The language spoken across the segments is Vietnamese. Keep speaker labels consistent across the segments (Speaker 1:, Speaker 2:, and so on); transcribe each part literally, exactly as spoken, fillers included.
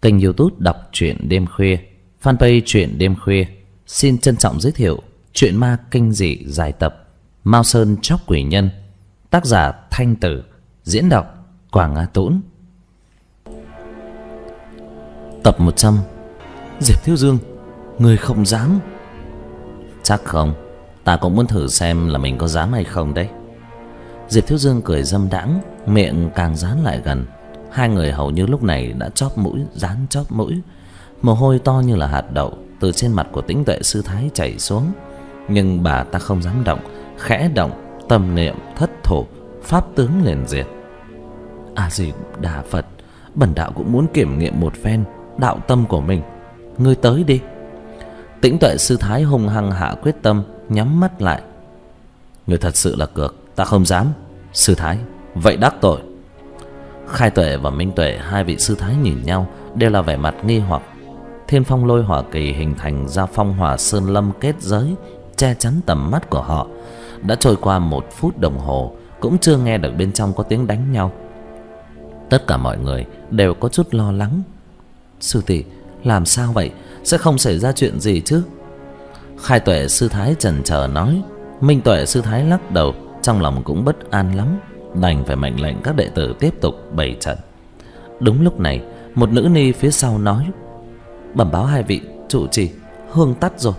Speaker 1: Kênh YouTube đọc truyện đêm khuya, fanpage truyện đêm khuya xin trân trọng giới thiệu truyện ma kinh dị dài tập Mao Sơn Chóc Quỷ Nhân, tác giả Thanh Tử, diễn đọc Quảng Nga Tũng. Tập một trăm. Diệp Thiếu Dương, người không dám. Chắc không, ta cũng muốn thử xem là mình có dám hay không đấy. Diệp Thiếu Dương cười dâm đãng, miệng càng dán lại gần. Hai người hầu như lúc này đã chóp mũi, dán chóp mũi. Mồ hôi to như là hạt đậu từ trên mặt của Tĩnh Tuệ Sư Thái chảy xuống. Nhưng bà ta không dám động. Khẽ động, tâm niệm thất thủ, pháp tướng liền diệt. A Di Đà Phật, bần đạo cũng muốn kiểm nghiệm một phen đạo tâm của mình. Ngươi tới đi. Tĩnh Tuệ Sư Thái hung hăng hạ quyết tâm, nhắm mắt lại. Ngươi thật sự là cược, ta không dám. Sư Thái, vậy đắc tội. Khai Tuệ và Minh Tuệ, hai vị sư thái nhìn nhau, đều là vẻ mặt nghi hoặc. Thiên phong lôi hỏa kỳ hình thành ra phong hỏa sơn lâm kết giới, che chắn tầm mắt của họ. Đã trôi qua một phút đồng hồ, cũng chưa nghe được bên trong có tiếng đánh nhau. Tất cả mọi người đều có chút lo lắng. Sư tỷ, làm sao vậy? Sẽ không xảy ra chuyện gì chứ? Khai Tuệ sư thái chần chờ nói. Minh Tuệ sư thái lắc đầu, trong lòng cũng bất an lắm, đành phải mệnh lệnh các đệ tử tiếp tục bày trận. Đúng lúc này, một nữ ni phía sau nói: bẩm báo hai vị trụ trì, hương tắt rồi.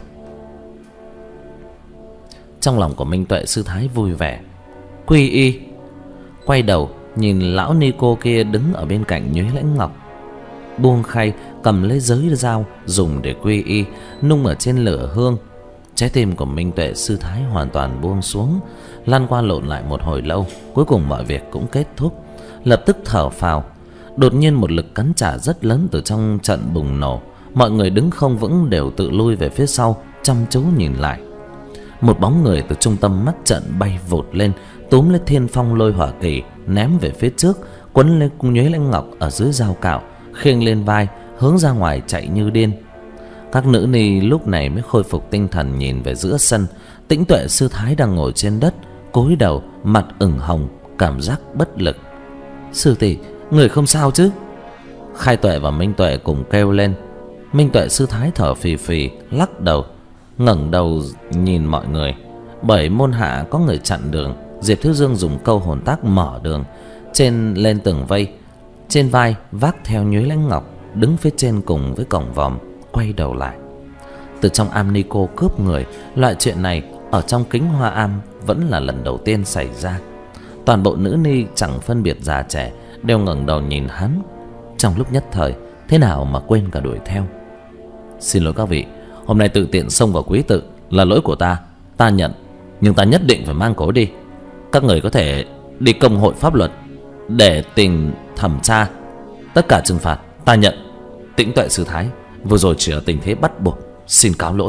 Speaker 1: Trong lòng của Minh Tuệ sư thái vui vẻ. Quy y. Quay đầu nhìn lão ni cô kia đứng ở bên cạnh Nhuế Lãnh Ngọc, buông khay, cầm lấy giới dao dùng để quy y, nung ở trên lửa hương. Trái tim của Minh Tuệ sư thái hoàn toàn buông xuống, lăn qua lộn lại một hồi lâu, cuối cùng mọi việc cũng kết thúc. Lập tức thở phào. Đột nhiên một lực cắn trả rất lớn từ trong trận bùng nổ. Mọi người đứng không vững đều tự lui về phía sau, chăm chú nhìn lại. Một bóng người từ trung tâm mắt trận bay vụt lên, túm lấy thiên phong lôi hỏa kỳ, ném về phía trước, quấn lên Nhuế Lãnh Ngọc ở dưới dao cạo, khiêng lên vai, hướng ra ngoài chạy như điên. Các nữ ni lúc này mới khôi phục tinh thần, nhìn về giữa sân. Tĩnh Tuệ sư thái đang ngồi trên đất, cúi đầu, mặt ửng hồng, cảm giác bất lực. Sư tỷ, người không sao chứ? Khai Tuệ và Minh Tuệ cùng kêu lên. Minh Tuệ sư thái thở phì phì, lắc đầu, ngẩng đầu nhìn mọi người. Bởi môn hạ có người chặn đường, Diệp Thiếu Dương dùng câu hồn tác mở đường, trên lên tường vây, trên vai vác theo Nhuế Lãnh Ngọc, đứng phía trên cùng với cổng vòm. Quay đầu lại, từ trong am ni cô cướp người, loại chuyện này ở trong Kính Hoa Am vẫn là lần đầu tiên xảy ra. Toàn bộ nữ ni chẳng phân biệt già trẻ đều ngẩng đầu nhìn hắn. Trong lúc nhất thời, thế nào mà quên cả đuổi theo. Xin lỗi các vị, hôm nay tự tiện xông vào quý tự là lỗi của ta, ta nhận. Nhưng ta nhất định phải mang cổ đi. Các người có thể đi công hội pháp luật để tình thẩm tra. Tất cả trừng phạt ta nhận. Tĩnh Tuệ sư thái, vừa rồi chỉ là tình thế bắt buộc, xin cáo lỗi.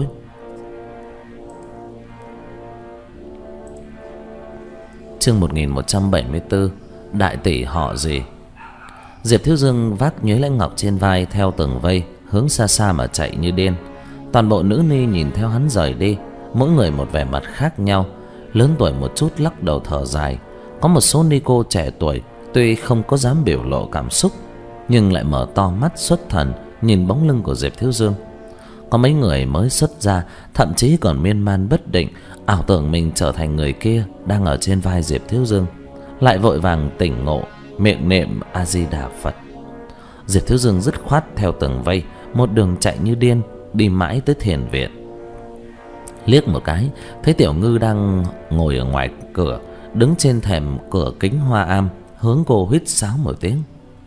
Speaker 1: Chương một nghìn một trăm bảy mươi tư. Đại tỷ họ gì? Diệp Thiếu Dương vác Nhuế Lãnh Ngọc trên vai theo tường vây, hướng xa xa mà chạy như điên. Toàn bộ nữ ni nhìn theo hắn rời đi, mỗi người một vẻ mặt khác nhau. Lớn tuổi một chút lắc đầu thở dài. Có một số ni cô trẻ tuổi tuy không có dám biểu lộ cảm xúc, nhưng lại mở to mắt xuất thần nhìn bóng lưng của Diệp Thiếu Dương. Có mấy người mới xuất gia, thậm chí còn miên man bất định, ảo tưởng mình trở thành người kia đang ở trên vai Diệp Thiếu Dương, lại vội vàng tỉnh ngộ, miệng niệm A Di Đà Phật. Diệp Thiếu Dương dứt khoát theo tường vây, một đường chạy như điên, đi mãi tới thiền viện. Liếc một cái, thấy Tiểu Ngư đang ngồi ở ngoài cửa, đứng trên thềm cửa Kính Hoa Am, hướng cô huýt sáo một tiếng.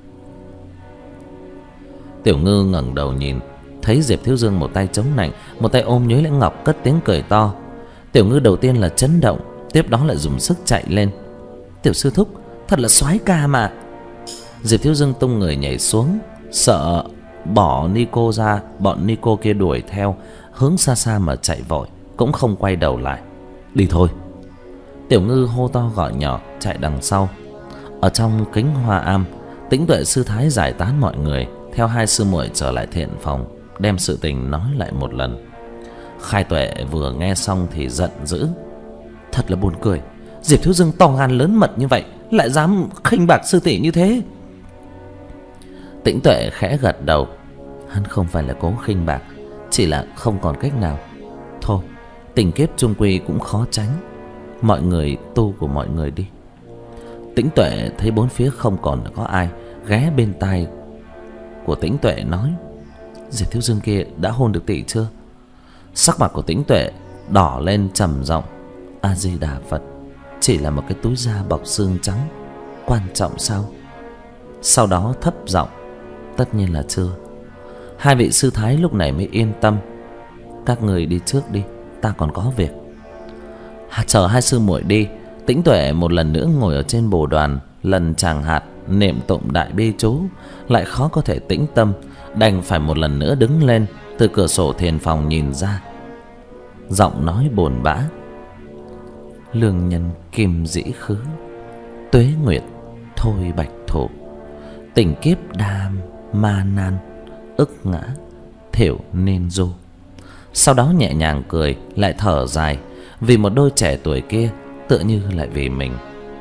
Speaker 1: Tiểu Ngư ngẩng đầu nhìn, thấy Diệp Thiếu Dương một tay chống nạnh, một tay ôm Nhuế Lãnh Ngọc, cất tiếng cười to. Tiểu Ngư đầu tiên là chấn động, tiếp đó lại dùng sức chạy lên. Tiểu sư thúc, thật là soái ca mà. Diệp Thiếu Dương tung người nhảy xuống, sợ bỏ Nico ra, bọn Nico kia đuổi theo, hướng xa xa mà chạy vội, cũng không quay đầu lại. Đi thôi. Tiểu Ngư hô to gọi nhỏ chạy đằng sau. Ở trong Kính Hoa Am, Tĩnh Tuệ sư thái giải tán mọi người, theo hai sư muội trở lại thiện phòng, đem sự tình nói lại một lần. Khai Tuệ vừa nghe xong thì giận dữ. Thật là buồn cười, Diệp Thiếu Dương to gan lớn mật như vậy, lại dám khinh bạc sư tỷ như thế. Tĩnh Tuệ khẽ gật đầu, Hắn không phải là cố khinh bạc, chỉ là không còn cách nào. Thôi, tình kiếp chung quy cũng khó tránh. Mọi người tu của mọi người đi. Tĩnh Tuệ thấy bốn phía không còn có ai, ghé bên tai của Tĩnh Tuệ nói: Diệp Thiếu Dương kia đã hôn được tỷ chưa? Sắc mặt của Tĩnh Tuệ đỏ lên trầm giọng: A Di Đà Phật, chỉ là một cái túi da bọc xương trắng, quan trọng sao? Sau đó thấp giọng: Tất nhiên là chưa. Hai vị sư thái lúc này mới yên tâm. Các người đi trước đi, ta còn có việc. Chờ hai sư muội đi, Tĩnh Tuệ một lần nữa ngồi ở trên bồ đoàn, lần tràng hạt niệm tụng đại bi chú, lại khó có thể tĩnh tâm, đành phải một lần nữa đứng lên, từ cửa sổ thiền phòng nhìn ra, giọng nói buồn bã: Lương nhân kim dĩ khứ, tuế nguyệt thôi bạch thổ, tình kiếp đam ma nan, ức ngã thiểu nên du. Sau đó nhẹ nhàng cười, lại thở dài, vì một đôi trẻ tuổi kia, tựa như lại vì mình.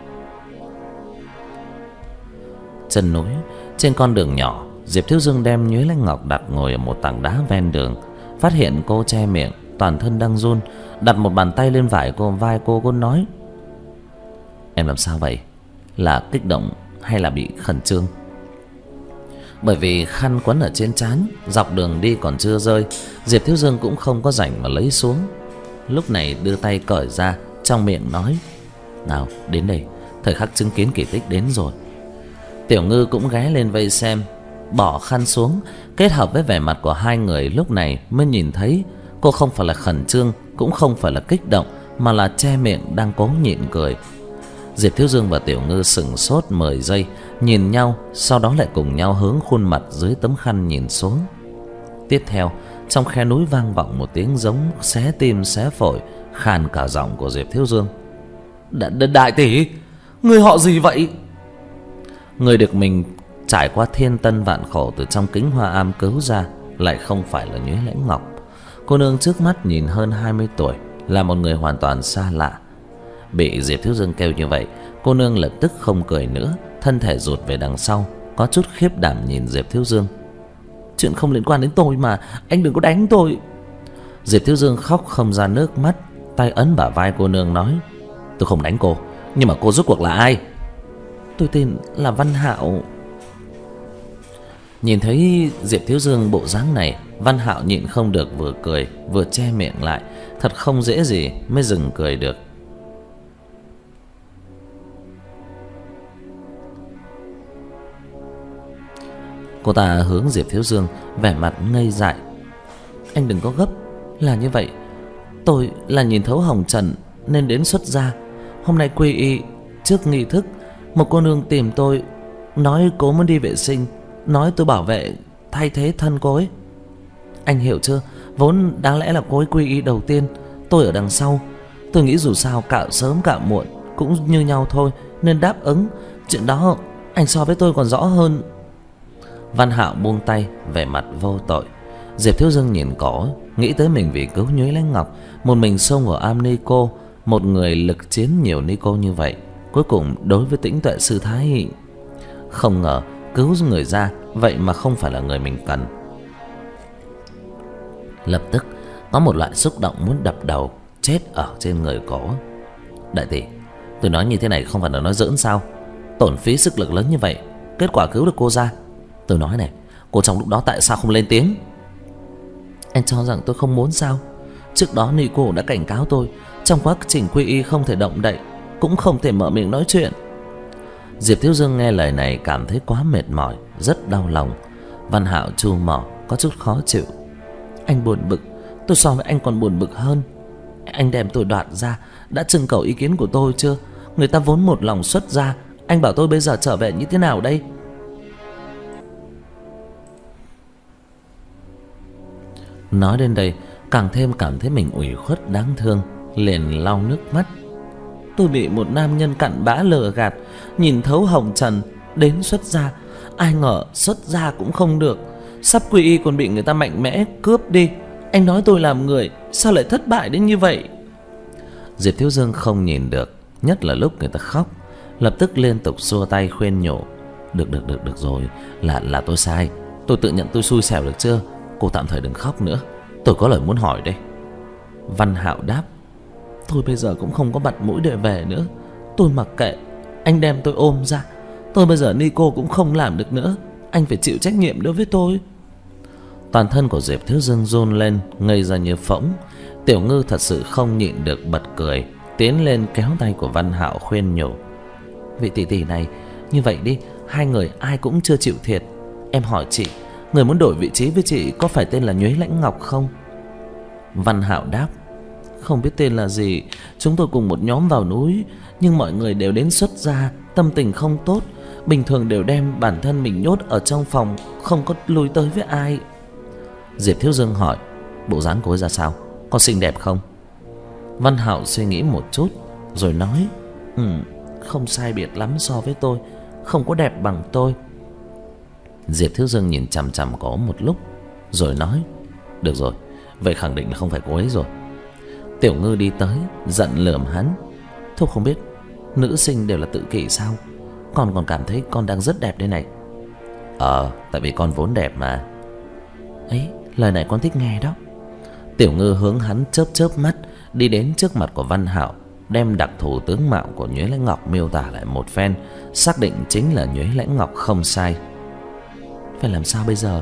Speaker 1: Chân núi, trên con đường nhỏ, Diệp Thiếu Dương đem Nhuế Lãnh Ngọc đặt ngồi ở một tảng đá ven đường. Phát hiện cô che miệng, toàn thân đang run, đặt một bàn tay lên vai cô, vai cô, cô nói: Em làm sao vậy? Là kích động hay là bị khẩn trương? Bởi vì khăn quấn ở trên trán, dọc đường đi còn chưa rơi, Diệp Thiếu Dương cũng không có rảnh mà lấy xuống. Lúc này đưa tay cởi ra, trong miệng nói: Nào, đến đây, thời khắc chứng kiến kỳ tích đến rồi. Tiểu Ngư cũng ghé lên vây xem, bỏ khăn xuống, kết hợp với vẻ mặt của hai người lúc này mới nhìn thấy cô không phải là khẩn trương, cũng không phải là kích động, mà là che miệng đang cố nhịn cười. Diệp Thiếu Dương và Tiểu Ngư sững sốt mười giây, nhìn nhau, sau đó lại cùng nhau hướng khuôn mặt dưới tấm khăn nhìn xuống. Tiếp theo, trong khe núi vang vọng một tiếng giống xé tim xé phổi, khàn cả giọng của Diệp Thiếu Dương: Đại tỷ, người họ gì vậy? Người được mình trải qua thiên tân vạn khổ từ trong kính hoa am cứu ra lại không phải là Nhuế Lãnh Ngọc. Cô nương trước mắt nhìn hơn hai mươi tuổi, là một người hoàn toàn xa lạ. Bị Diệp Thiếu Dương kêu như vậy, cô nương lập tức không cười nữa, thân thể rụt về đằng sau, có chút khiếp đảm nhìn Diệp Thiếu Dương: Chuyện không liên quan đến tôi mà, anh đừng có đánh tôi. Diệp Thiếu Dương khóc không ra nước mắt, tay ấn bả vai cô nương nói: Tôi không đánh cô, nhưng mà cô rốt cuộc là ai? Tôi tên là Văn Hạo. Nhìn thấy Diệp Thiếu Dương bộ dáng này, Văn Hạo nhịn không được vừa cười vừa che miệng lại, thật không dễ gì mới dừng cười được. Cô ta hướng Diệp Thiếu Dương, vẻ mặt ngây dại: Anh đừng có gấp, là như vậy, tôi là nhìn thấu hồng trần nên đến xuất gia. Hôm nay quy y, trước nghi thức, một cô nương tìm tôi, nói cô muốn đi vệ sinh, nói tôi bảo vệ thay thế thân cô ấy. Anh hiểu chưa? Vốn đáng lẽ là cô ấy quy y đầu tiên, tôi ở đằng sau. Tôi nghĩ dù sao cạo sớm cạo muộn cũng như nhau thôi, nên đáp ứng. Chuyện đó anh so với tôi còn rõ hơn. Văn Hạo buông tay, vẻ mặt vô tội. Diệp Thiếu Dương nhìn cổ, nghĩ tới mình vì cứu Nhuế Lãnh Ngọc, một mình xông vào am ni cô, một người lực chiến nhiều ni cô như vậy, cuối cùng đối với Tĩnh Tuệ sư thái, không ngờ cứu người ra vậy mà không phải là người mình cần. Lập tức có một loại xúc động muốn đập đầu chết ở trên người cổ. Đại tỷ, tôi nói như thế này không phải là nói giỡn sao? Tổn phí sức lực lớn như vậy, kết quả cứu được cô ra. Tôi nói này, cô trong lúc đó tại sao không lên tiếng? Anh cho rằng tôi không muốn sao? Trước đó ni cô đã cảnh cáo tôi, trong quá trình quy y không thể động đậy, cũng không thể mở miệng nói chuyện. Diệp Thiếu Dương nghe lời này cảm thấy quá mệt mỏi, rất đau lòng. Văn Hạo chu mỏ, có chút khó chịu: Anh buồn bực, tôi so với anh còn buồn bực hơn. Anh đem tôi đoạt ra, đã trưng cầu ý kiến của tôi chưa? Người ta vốn một lòng xuất gia, anh bảo tôi bây giờ trở về như thế nào đây? Nói đến đây, càng thêm cảm thấy mình ủy khuất đáng thương, liền lau nước mắt. Tôi bị một nam nhân cặn bã lừa gạt, nhìn thấu hồng trần, đến xuất gia. Ai ngờ xuất gia cũng không được, sắp quy y còn bị người ta mạnh mẽ cướp đi. Anh nói tôi làm người, sao lại thất bại đến như vậy? Diệp Thiếu Dương không nhìn được, nhất là lúc người ta khóc, lập tức liên tục xua tay khuyên nhủ: Được được được được rồi, là là tôi sai. Tôi tự nhận tôi xui xẻo được chưa? Cô tạm thời đừng khóc nữa, tôi có lời muốn hỏi đây. Văn Hạo đáp: Tôi bây giờ cũng không có mặt mũi để về nữa. Tôi mặc kệ, anh đem tôi ôm ra. Tôi bây giờ Nico cũng không làm được nữa, anh phải chịu trách nhiệm đối với tôi. Toàn thân của Diệp Thiếu Dương run lên, ngây ra như phỗng. Tiểu Ngư thật sự không nhịn được bật cười, tiến lên kéo tay của Văn Hạo khuyên nhủ: Vị tỷ tỷ này, như vậy đi, hai người ai cũng chưa chịu thiệt. Em hỏi chị, người muốn đổi vị trí với chị có phải tên là Nhuế Lãnh Ngọc không? Văn Hạo đáp: Không biết tên là gì, chúng tôi cùng một nhóm vào núi, nhưng mọi người đều đến xuất gia, tâm tình không tốt, bình thường đều đem bản thân mình nhốt ở trong phòng, không có lui tới với ai. Diệp Thiếu Dương hỏi: Bộ dáng cô ấy ra sao? Có xinh đẹp không? Văn Hạo suy nghĩ một chút rồi nói: Ừ, không sai biệt lắm so với tôi, không có đẹp bằng tôi. Diệp Thiếu Dương nhìn chằm chằm có một lúc rồi nói: Được rồi, vậy khẳng định là không phải cô ấy rồi. Tiểu Ngư đi tới giận lườm hắn: Thúc không biết nữ sinh đều là tự kỷ sao? Con còn cảm thấy con đang rất đẹp đây này. Ờ, tại vì con vốn đẹp mà. Ấy, lời này con thích nghe đó. Tiểu Ngư hướng hắn chớp chớp mắt, đi đến trước mặt của Văn Hạo, đem đặc thù tướng mạo của Nhuế Lãnh Ngọc miêu tả lại một phen, xác định chính là Nhuế Lãnh Ngọc không sai. Phải làm sao bây giờ?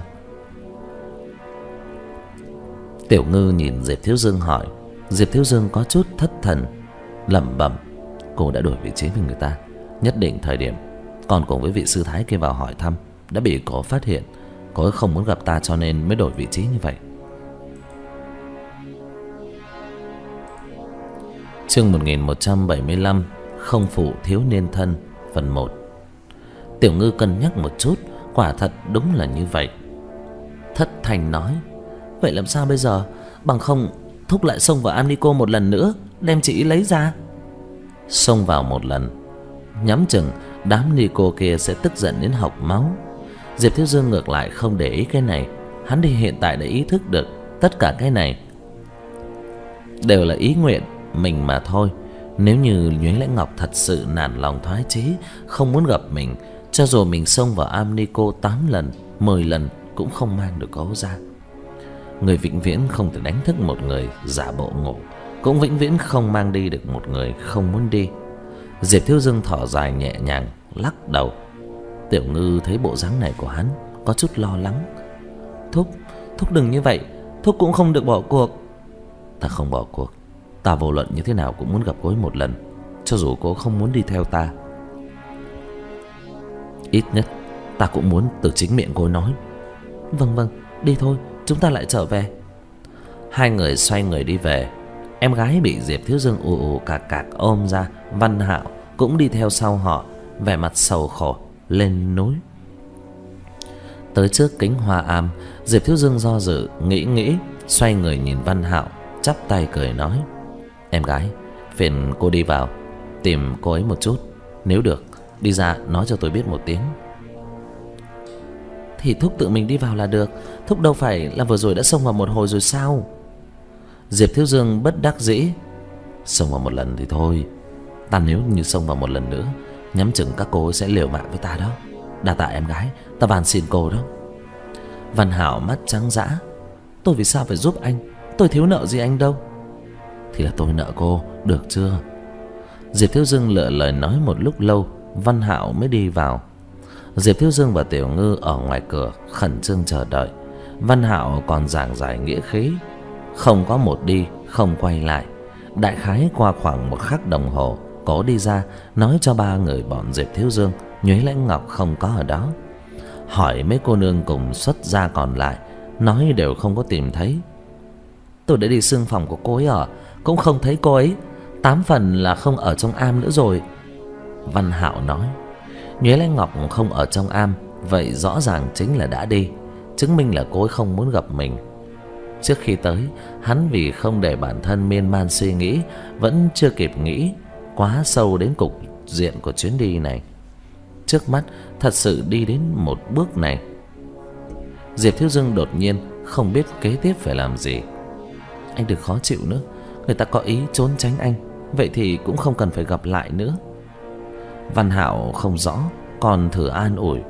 Speaker 1: Tiểu Ngư nhìn Diệp Thiếu Dương hỏi. Diệp Thiếu Dương có chút thất thần, lẩm bẩm: Cô đã đổi vị trí với người ta, nhất định thời điểm còn cùng với vị sư thái kia vào hỏi thăm đã bị cô phát hiện cô ấy không muốn gặp ta, cho nên mới đổi vị trí như vậy. Chương một nghìn một trăm bảy mươi lăm: Không phụ thiếu niên thân, phần một. Tiểu Ngư cân nhắc một chút, quả thật đúng là như vậy. Thất thanh nói: Vậy làm sao bây giờ? Bằng không thúc lại xông vào am Nico một lần nữa, đem chị lấy ra. Xông vào một lần, nhắm chừng đám Nico kia sẽ tức giận đến học máu. Diệp Thiếu Dương ngược lại không để ý cái này. Hắn đi hiện tại để ý thức được tất cả cái này đều là ý nguyện mình mà thôi. Nếu như Nhuế Lãnh Ngọc thật sự nản lòng thoái chí, không muốn gặp mình, cho dù mình xông vào am Nico tám lần, mười lần cũng không mang được cô ra. Người vĩnh viễn không thể đánh thức một người giả bộ ngủ, cũng vĩnh viễn không mang đi được một người không muốn đi. Diệp Thiếu Dương thở dài nhẹ nhàng, lắc đầu. Tiểu Ngư thấy bộ dáng này của hắn có chút lo lắng. Thúc, thúc đừng như vậy, thúc cũng không được bỏ cuộc. Ta không bỏ cuộc, ta vô luận như thế nào cũng muốn gặp cô ấy một lần, cho dù cô không muốn đi theo ta. Ít nhất ta cũng muốn từ chính miệng cô ấy nói. Vâng vâng, đi thôi, chúng ta lại trở về. Hai người xoay người đi về. Em gái bị Diệp Thiếu Dương ù ù cạc cạc ôm ra. Văn Hạo cũng đi theo sau họ, vẻ mặt sầu khổ lên núi. Tới trước kính hoa am, Diệp Thiếu Dương do dự nghĩ nghĩ, xoay người nhìn Văn Hạo, chắp tay cười nói: Em gái, phiền cô đi vào tìm cô ấy một chút, nếu được đi ra nói cho tôi biết một tiếng. Thì thúc tự mình đi vào là được, thúc đâu phải là vừa rồi đã xông vào một hồi rồi sao? Diệp Thiếu Dương bất đắc dĩ: Xông vào một lần thì thôi, ta nếu như xông vào một lần nữa, nhắm chừng các cô ấy sẽ liều mạng với ta đó. Đa tạ em gái, ta van xin cô đó. Văn Hạo mắt trắng dã: Tôi vì sao phải giúp anh? Tôi thiếu nợ gì anh đâu. Thì là tôi nợ cô, được chưa? Diệp Thiếu Dương lựa lời nói một lúc lâu, Văn Hạo mới đi vào. Diệp Thiếu Dương và Tiểu Ngư ở ngoài cửa khẩn trương chờ đợi. Văn Hạo còn giảng giải nghĩa khí, không có một đi không quay lại. Đại khái qua khoảng một khắc đồng hồ, có đi ra nói cho ba người bọn Diệp Thiếu Dương Nhuế Lãnh Ngọc không có ở đó. Hỏi mấy cô nương cùng xuất gia còn lại, nói đều không có tìm thấy. Tôi đã đi xương phòng của cô ấy ở, cũng không thấy cô ấy, tám phần là không ở trong am nữa rồi. Văn Hạo nói: Nhuế Lãnh Ngọc không ở trong am, vậy rõ ràng chính là đã đi, chứng minh là cô ấy không muốn gặp mình. Trước khi tới, hắn vì không để bản thân miên man suy nghĩ, vẫn chưa kịp nghĩ quá sâu đến cục diện của chuyến đi này. Trước mắt thật sự đi đến một bước này. Diệp Thiếu Dương đột nhiên không biết kế tiếp phải làm gì. Anh đừng khó chịu nữa, người ta có ý trốn tránh anh, vậy thì cũng không cần phải gặp lại nữa. Văn Hạo không rõ, còn thử an ủi: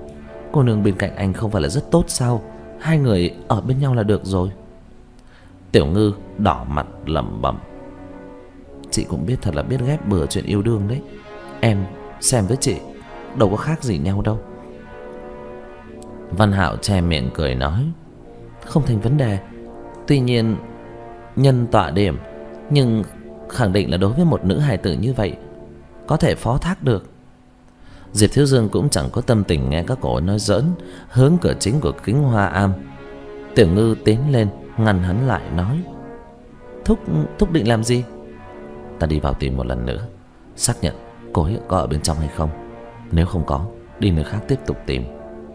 Speaker 1: Cô nương bên cạnh anh không phải là rất tốt sao? Hai người ở bên nhau là được rồi. Tiểu Ngư đỏ mặt lẩm bẩm. Chị cũng biết thật là biết ghép bừa chuyện yêu đương đấy. Em xem với chị đâu có khác gì nhau đâu. Văn Hạo che miệng cười nói, không thành vấn đề. Tuy nhiên nhân tọa điểm, nhưng khẳng định là đối với một nữ hài tử như vậy có thể phó thác được. Diệp Thiếu Dương cũng chẳng có tâm tình nghe các cô nói giỡn, hướng cửa chính của Kính Hoa Am. Tiểu Ngư tiến lên ngăn hắn lại nói, Thúc, Thúc định làm gì? Ta đi vào tìm một lần nữa, xác nhận cô ấy có ở bên trong hay không. Nếu không có, đi nơi khác tiếp tục tìm.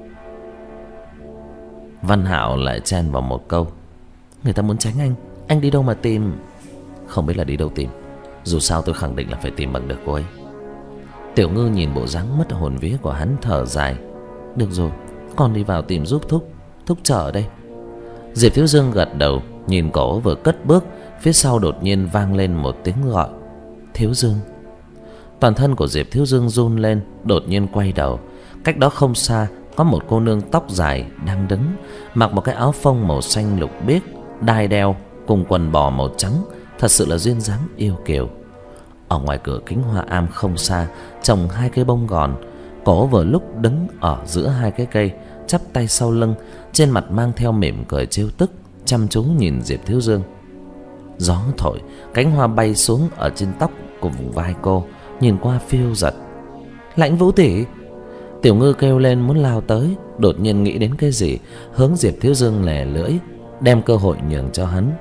Speaker 1: Văn Hạo lại chen vào một câu, người ta muốn tránh anh, anh đi đâu mà tìm? Không biết là đi đâu tìm, dù sao tôi khẳng định là phải tìm bằng được cô ấy. Tiểu Ngư nhìn bộ dáng mất hồn vía của hắn thở dài, được rồi, con đi vào tìm giúp Thúc. Thúc chờ ở đây. Diệp Thiếu Dương gật đầu, nhìn cổ vừa cất bước, phía sau đột nhiên vang lên một tiếng gọi, Thiếu Dương. Toàn thân của Diệp Thiếu Dương run lên, đột nhiên quay đầu. Cách đó không xa có một cô nương tóc dài đang đứng, mặc một cái áo phông màu xanh lục biếc, đai đeo cùng quần bò màu trắng, thật sự là duyên dáng yêu kiều. Ở ngoài cửa Kính Hoa Am không xa trồng hai cây bông gòn. Cổ vừa lúc đứng ở giữa hai cái cây, chắp tay sau lưng, trên mặt mang theo mỉm cười trêu tức, chăm chú nhìn Diệp Thiếu Dương. Gió thổi, cánh hoa bay xuống ở trên tóc của vùng vai cô, nhìn qua phiêu giật. Lãnh Vũ tỷ! Tiểu Ngư kêu lên muốn lao tới, đột nhiên nghĩ đến cái gì, hướng Diệp Thiếu Dương lè lưỡi, đem cơ hội nhường cho hắn.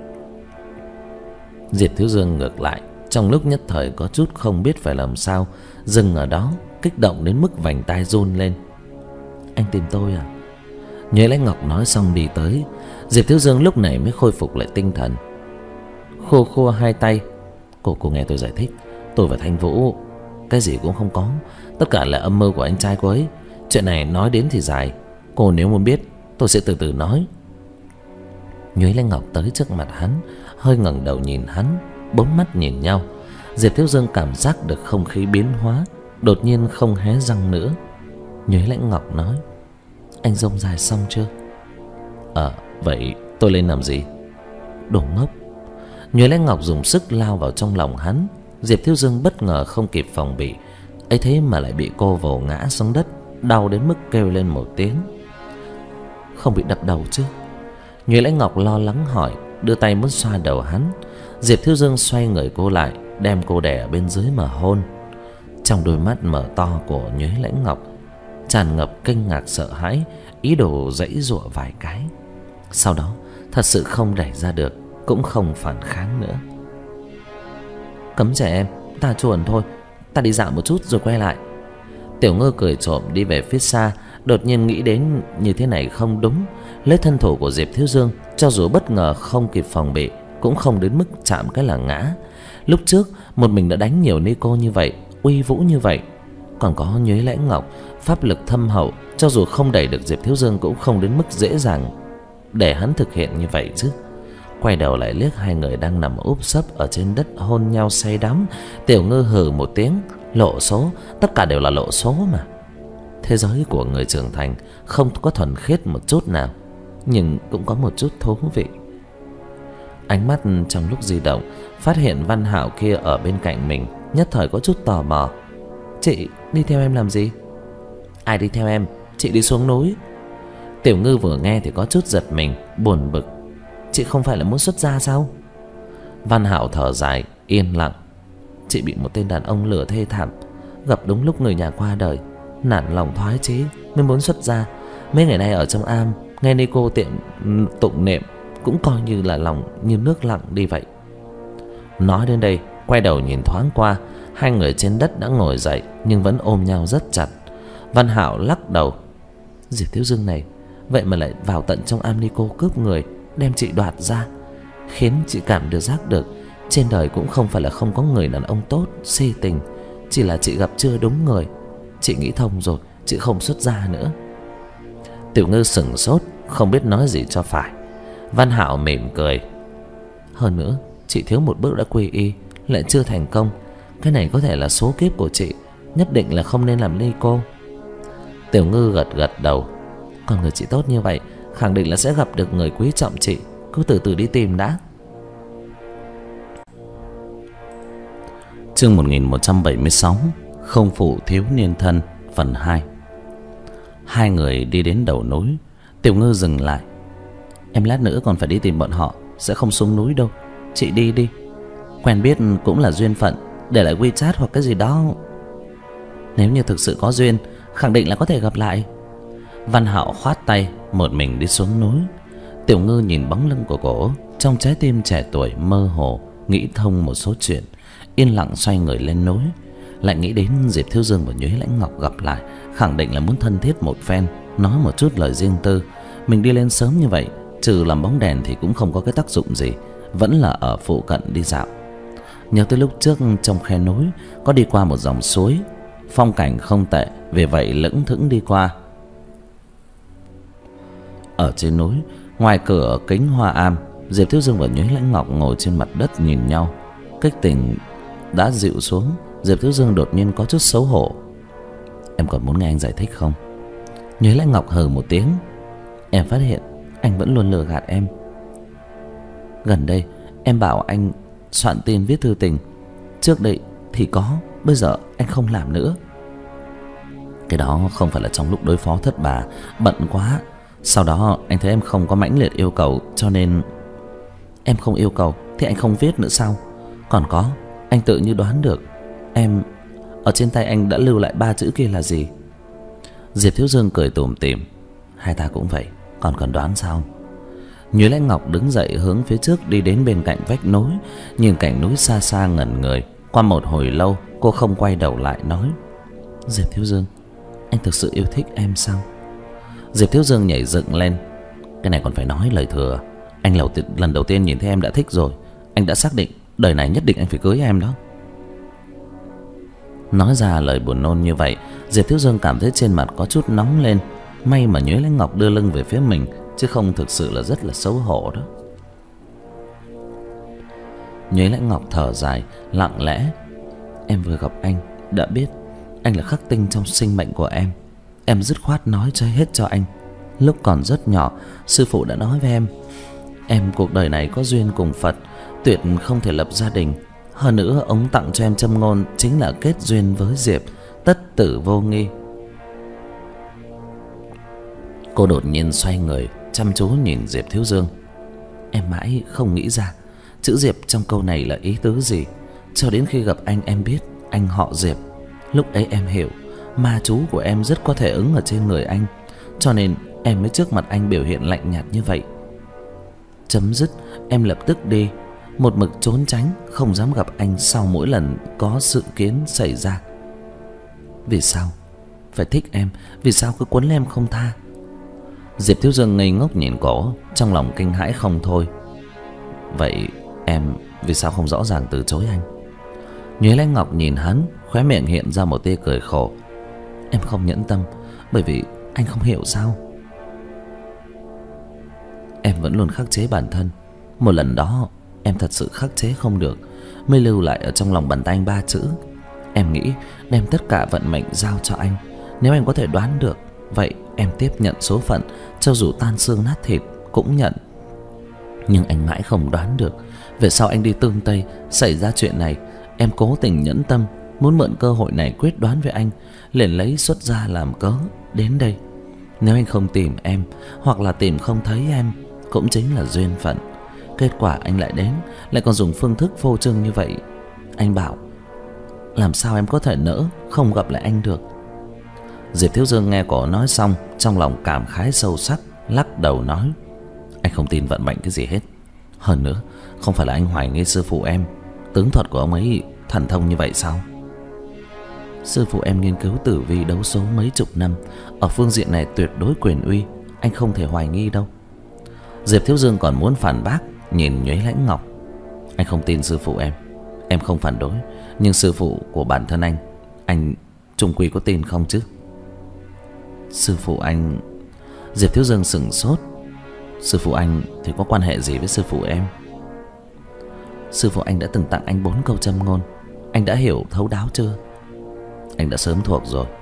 Speaker 1: Diệp Thiếu Dương ngược lại, trong lúc nhất thời có chút không biết phải làm sao, dừng ở đó, kích động đến mức vành tai run lên. Anh tìm tôi à? Nhuế Lãnh Ngọc nói xong đi tới. Diệp Thiếu Dương lúc này mới khôi phục lại tinh thần, khô khô hai tay. Cô cô nghe tôi giải thích, tôi và Thanh Vũ cái gì cũng không có, tất cả là âm mưu của anh trai cô ấy. Chuyện này nói đến thì dài, cô nếu muốn biết tôi sẽ từ từ nói. Nhuế Lãnh Ngọc tới trước mặt hắn, hơi ngẩng đầu nhìn hắn, bốn mắt nhìn nhau. Diệp Thiếu Dương cảm giác được không khí biến hóa, đột nhiên không hé răng nữa. Nhuế Lãnh Ngọc nói, anh rông dài xong chưa? Ờ, vậy tôi lên làm gì? Đồ ngốc! Nhuế Lãnh Ngọc dùng sức lao vào trong lòng hắn. Diệp Thiếu Dương bất ngờ không kịp phòng bị, ấy thế mà lại bị cô vồ ngã xuống đất, đau đến mức kêu lên một tiếng. Không bị đập đầu chứ? Nhuế Lãnh Ngọc lo lắng hỏi, đưa tay muốn xoa đầu hắn. Diệp Thiếu Dương xoay người cô lại, đem cô đè ở bên dưới mà hôn. Trong đôi mắt mở to của Nhuế Lãnh Ngọc tràn ngập kinh ngạc sợ hãi, ý đồ giãy giụa vài cái. Sau đó thật sự không đẩy ra được, cũng không phản kháng nữa. Cấm trẻ em, ta chuồn thôi, ta đi dạo một chút rồi quay lại. Tiểu Ngư cười trộm đi về phía xa, đột nhiên nghĩ đến như thế này không đúng. Lấy thân thủ của Diệp Thiếu Dương, cho dù bất ngờ không kịp phòng bị, cũng không đến mức chạm cái là ngã. Lúc trước một mình đã đánh nhiều ni cô như vậy, uy vũ như vậy, còn có Nhuế Lãnh Ngọc pháp lực thâm hậu, cho dù không đẩy được Diệp Thiếu Dương cũng không đến mức dễ dàng để hắn thực hiện như vậy chứ. Quay đầu lại liếc hai người đang nằm úp sấp ở trên đất hôn nhau say đắm. Tiểu Ngư hừ một tiếng, lộ số, tất cả đều là lộ số mà. Thế giới của người trưởng thành không có thuần khiết một chút nào, nhưng cũng có một chút thú vị. Ánh mắt trong lúc di động phát hiện Văn Hạo kia ở bên cạnh mình, nhất thời có chút tò mò. Chị đi theo em làm gì? Ai đi theo em? Chị đi xuống núi. Tiểu Ngư vừa nghe thì có chút giật mình, buồn bực. Chị không phải là muốn xuất gia sao? Văn Hạo thở dài, yên lặng. Chị bị một tên đàn ông lừa thê thảm, gặp đúng lúc người nhà qua đời, nản lòng thoái chí mới muốn xuất gia. Mấy ngày nay ở trong am, nghe ni cô tiệm tụng niệm, cũng coi như là lòng như nước lặng đi vậy. Nói đến đây, quay đầu nhìn thoáng qua, hai người trên đất đã ngồi dậy nhưng vẫn ôm nhau rất chặt. Văn Hạo lắc đầu. Diệp Thiếu Dương này, vậy mà lại vào tận trong am ni cô cướp người, đem chị đoạt ra, khiến chị cảm được giác được trên đời cũng không phải là không có người đàn ông tốt si tình, chỉ là chị gặp chưa đúng người. Chị nghĩ thông rồi, chị không xuất gia nữa. Tiểu Ngư sững sốt, không biết nói gì cho phải. Văn Hạo mỉm cười. Hơn nữa, chị thiếu một bước đã quy y, lại chưa thành công. Cái này có thể là số kiếp của chị, nhất định là không nên làm ni cô. Tiểu Ngư gật gật đầu. Con người chị tốt như vậy, khẳng định là sẽ gặp được người quý trọng chị. Cứ từ từ đi tìm đã. Chương một nghìn một trăm bảy mươi sáu. Không phụ thiếu niên thân, phần hai. Hai người đi đến đầu núi. Tiểu Ngư dừng lại. Em lát nữa còn phải đi tìm bọn họ, sẽ không xuống núi đâu. Chị đi đi. Quen biết cũng là duyên phận, để lại WeChat hoặc cái gì đó. Nếu như thực sự có duyên, khẳng định là có thể gặp lại. Văn Hạo khoát tay, một mình đi xuống núi. Tiểu Ngư nhìn bóng lưng của cổ, trong trái tim trẻ tuổi mơ hồ nghĩ thông một số chuyện, yên lặng xoay người lên núi. Lại nghĩ đến Diệp Thiếu Dương và Nhuế Lãnh Ngọc gặp lại, khẳng định là muốn thân thiết một phen, nói một chút lời riêng tư. Mình đi lên sớm như vậy, trừ làm bóng đèn thì cũng không có cái tác dụng gì, vẫn là ở phụ cận đi dạo. Nhớ tới lúc trước trong khe núi có đi qua một dòng suối, phong cảnh không tệ, vì vậy lững thững đi qua. Ở trên núi, ngoài cửa kính hoa am, Diệp Thiếu Dương và Nhuế Lãnh Ngọc ngồi trên mặt đất nhìn nhau. Kích tình đã dịu xuống, Diệp Thiếu Dương đột nhiên có chút xấu hổ. Em còn muốn nghe anh giải thích không? Nhuế Lãnh Ngọc hừ một tiếng. Em phát hiện anh vẫn luôn lừa gạt em. Gần đây em bảo anh soạn tin viết thư tình, trước đây thì có, bây giờ anh không làm nữa. Cái đó không phải là trong lúc đối phó thất bà, bận quá. Sau đó anh thấy em không có mãnh liệt yêu cầu, cho nên... Em không yêu cầu thì anh không viết nữa sao? Còn có, anh tự như đoán được. Em... Ở trên tay anh đã lưu lại ba chữ kia là gì? Diệp Thiếu Dương cười tủm tỉm. Hai ta cũng vậy, còn cần đoán sao? Nhuế Lãnh Ngọc đứng dậy hướng phía trước đi đến bên cạnh vách núi, nhìn cảnh núi xa xa ngẩn người. Qua một hồi lâu, cô không quay đầu lại nói: Diệp Thiếu Dương, anh thực sự yêu thích em sao? Diệp Thiếu Dương nhảy dựng lên. Cái này còn phải nói lời thừa. Anh lần đầu tiên nhìn thấy em đã thích rồi. Anh đã xác định đời này nhất định anh phải cưới em đó. Nói ra lời buồn nôn như vậy, Diệp Thiếu Dương cảm thấy trên mặt có chút nóng lên. May mà Nhuế Lãnh Ngọc đưa lưng về phía mình, chứ không thực sự là rất là xấu hổ đó. Nhuế Lãnh Ngọc thở dài, lặng lẽ. Em vừa gặp anh đã biết anh là khắc tinh trong sinh mệnh của em. Em dứt khoát nói cho hết cho anh. Lúc còn rất nhỏ, sư phụ đã nói với em, em cuộc đời này có duyên cùng Phật, tuyệt không thể lập gia đình. Hơn nữa ông tặng cho em châm ngôn chính là kết duyên với Diệp, tất tử vô nghi. Cô đột nhiên xoay người, chăm chú nhìn Diệp Thiếu Dương. Em mãi không nghĩ ra chữ Diệp trong câu này là ý tứ gì, cho đến khi gặp anh em biết anh họ Diệp. Lúc ấy em hiểu ma chú của em rất có thể ứng ở trên người anh, cho nên em mới trước mặt anh biểu hiện lạnh nhạt như vậy. Chấm dứt, em lập tức đi, một mực trốn tránh, không dám gặp anh sau mỗi lần có sự kiến xảy ra. Vì sao phải thích em? Vì sao cứ quấn lấy em không tha? Diệp Thiếu Dương ngây ngốc nhìn cổ, trong lòng kinh hãi không thôi. Vậy em vì sao không rõ ràng từ chối anh? Nhuế Lãnh Ngọc nhìn hắn, khóe miệng hiện ra một tia cười khổ. Em không nhẫn tâm, bởi vì anh không hiểu sao. Em vẫn luôn khắc chế bản thân. Một lần đó em thật sự khắc chế không được, mới lưu lại ở trong lòng bàn tay anh ba chữ. Em nghĩ đem tất cả vận mệnh giao cho anh. Nếu anh có thể đoán được, vậy em tiếp nhận số phận, cho dù tan xương nát thịt cũng nhận. Nhưng anh mãi không đoán được, về sau anh đi Tương Tây xảy ra chuyện này. Em cố tình nhẫn tâm, muốn mượn cơ hội này quyết đoán với anh, liền lấy xuất gia làm cớ đến đây. Nếu anh không tìm em, hoặc là tìm không thấy em, cũng chính là duyên phận. Kết quả anh lại đến, lại còn dùng phương thức phô trương như vậy. Anh bảo làm sao em có thể nỡ không gặp lại anh được? Diệp Thiếu Dương nghe cô nói xong, trong lòng cảm khái sâu sắc, lắc đầu nói: Anh không tin vận mệnh cái gì hết. Hơn nữa, không phải là anh hoài nghi sư phụ em, tướng thuật của ông ấy thần thông như vậy sao? Sư phụ em nghiên cứu tử vi đấu số mấy chục năm, ở phương diện này tuyệt đối quyền uy, anh không thể hoài nghi đâu. Diệp Thiếu Dương còn muốn phản bác, nhìn Nhuế Lãnh Ngọc. Anh không tin sư phụ em, em không phản đối, nhưng sư phụ của bản thân anh, anh chung quy có tin không chứ? Sư phụ anh... Diệp Thiếu Dương sững sốt. Sư phụ anh thì có quan hệ gì với sư phụ em? Sư phụ anh đã từng tặng anh bốn câu châm ngôn, anh đã hiểu thấu đáo chưa? Anh đã sớm thuộc rồi.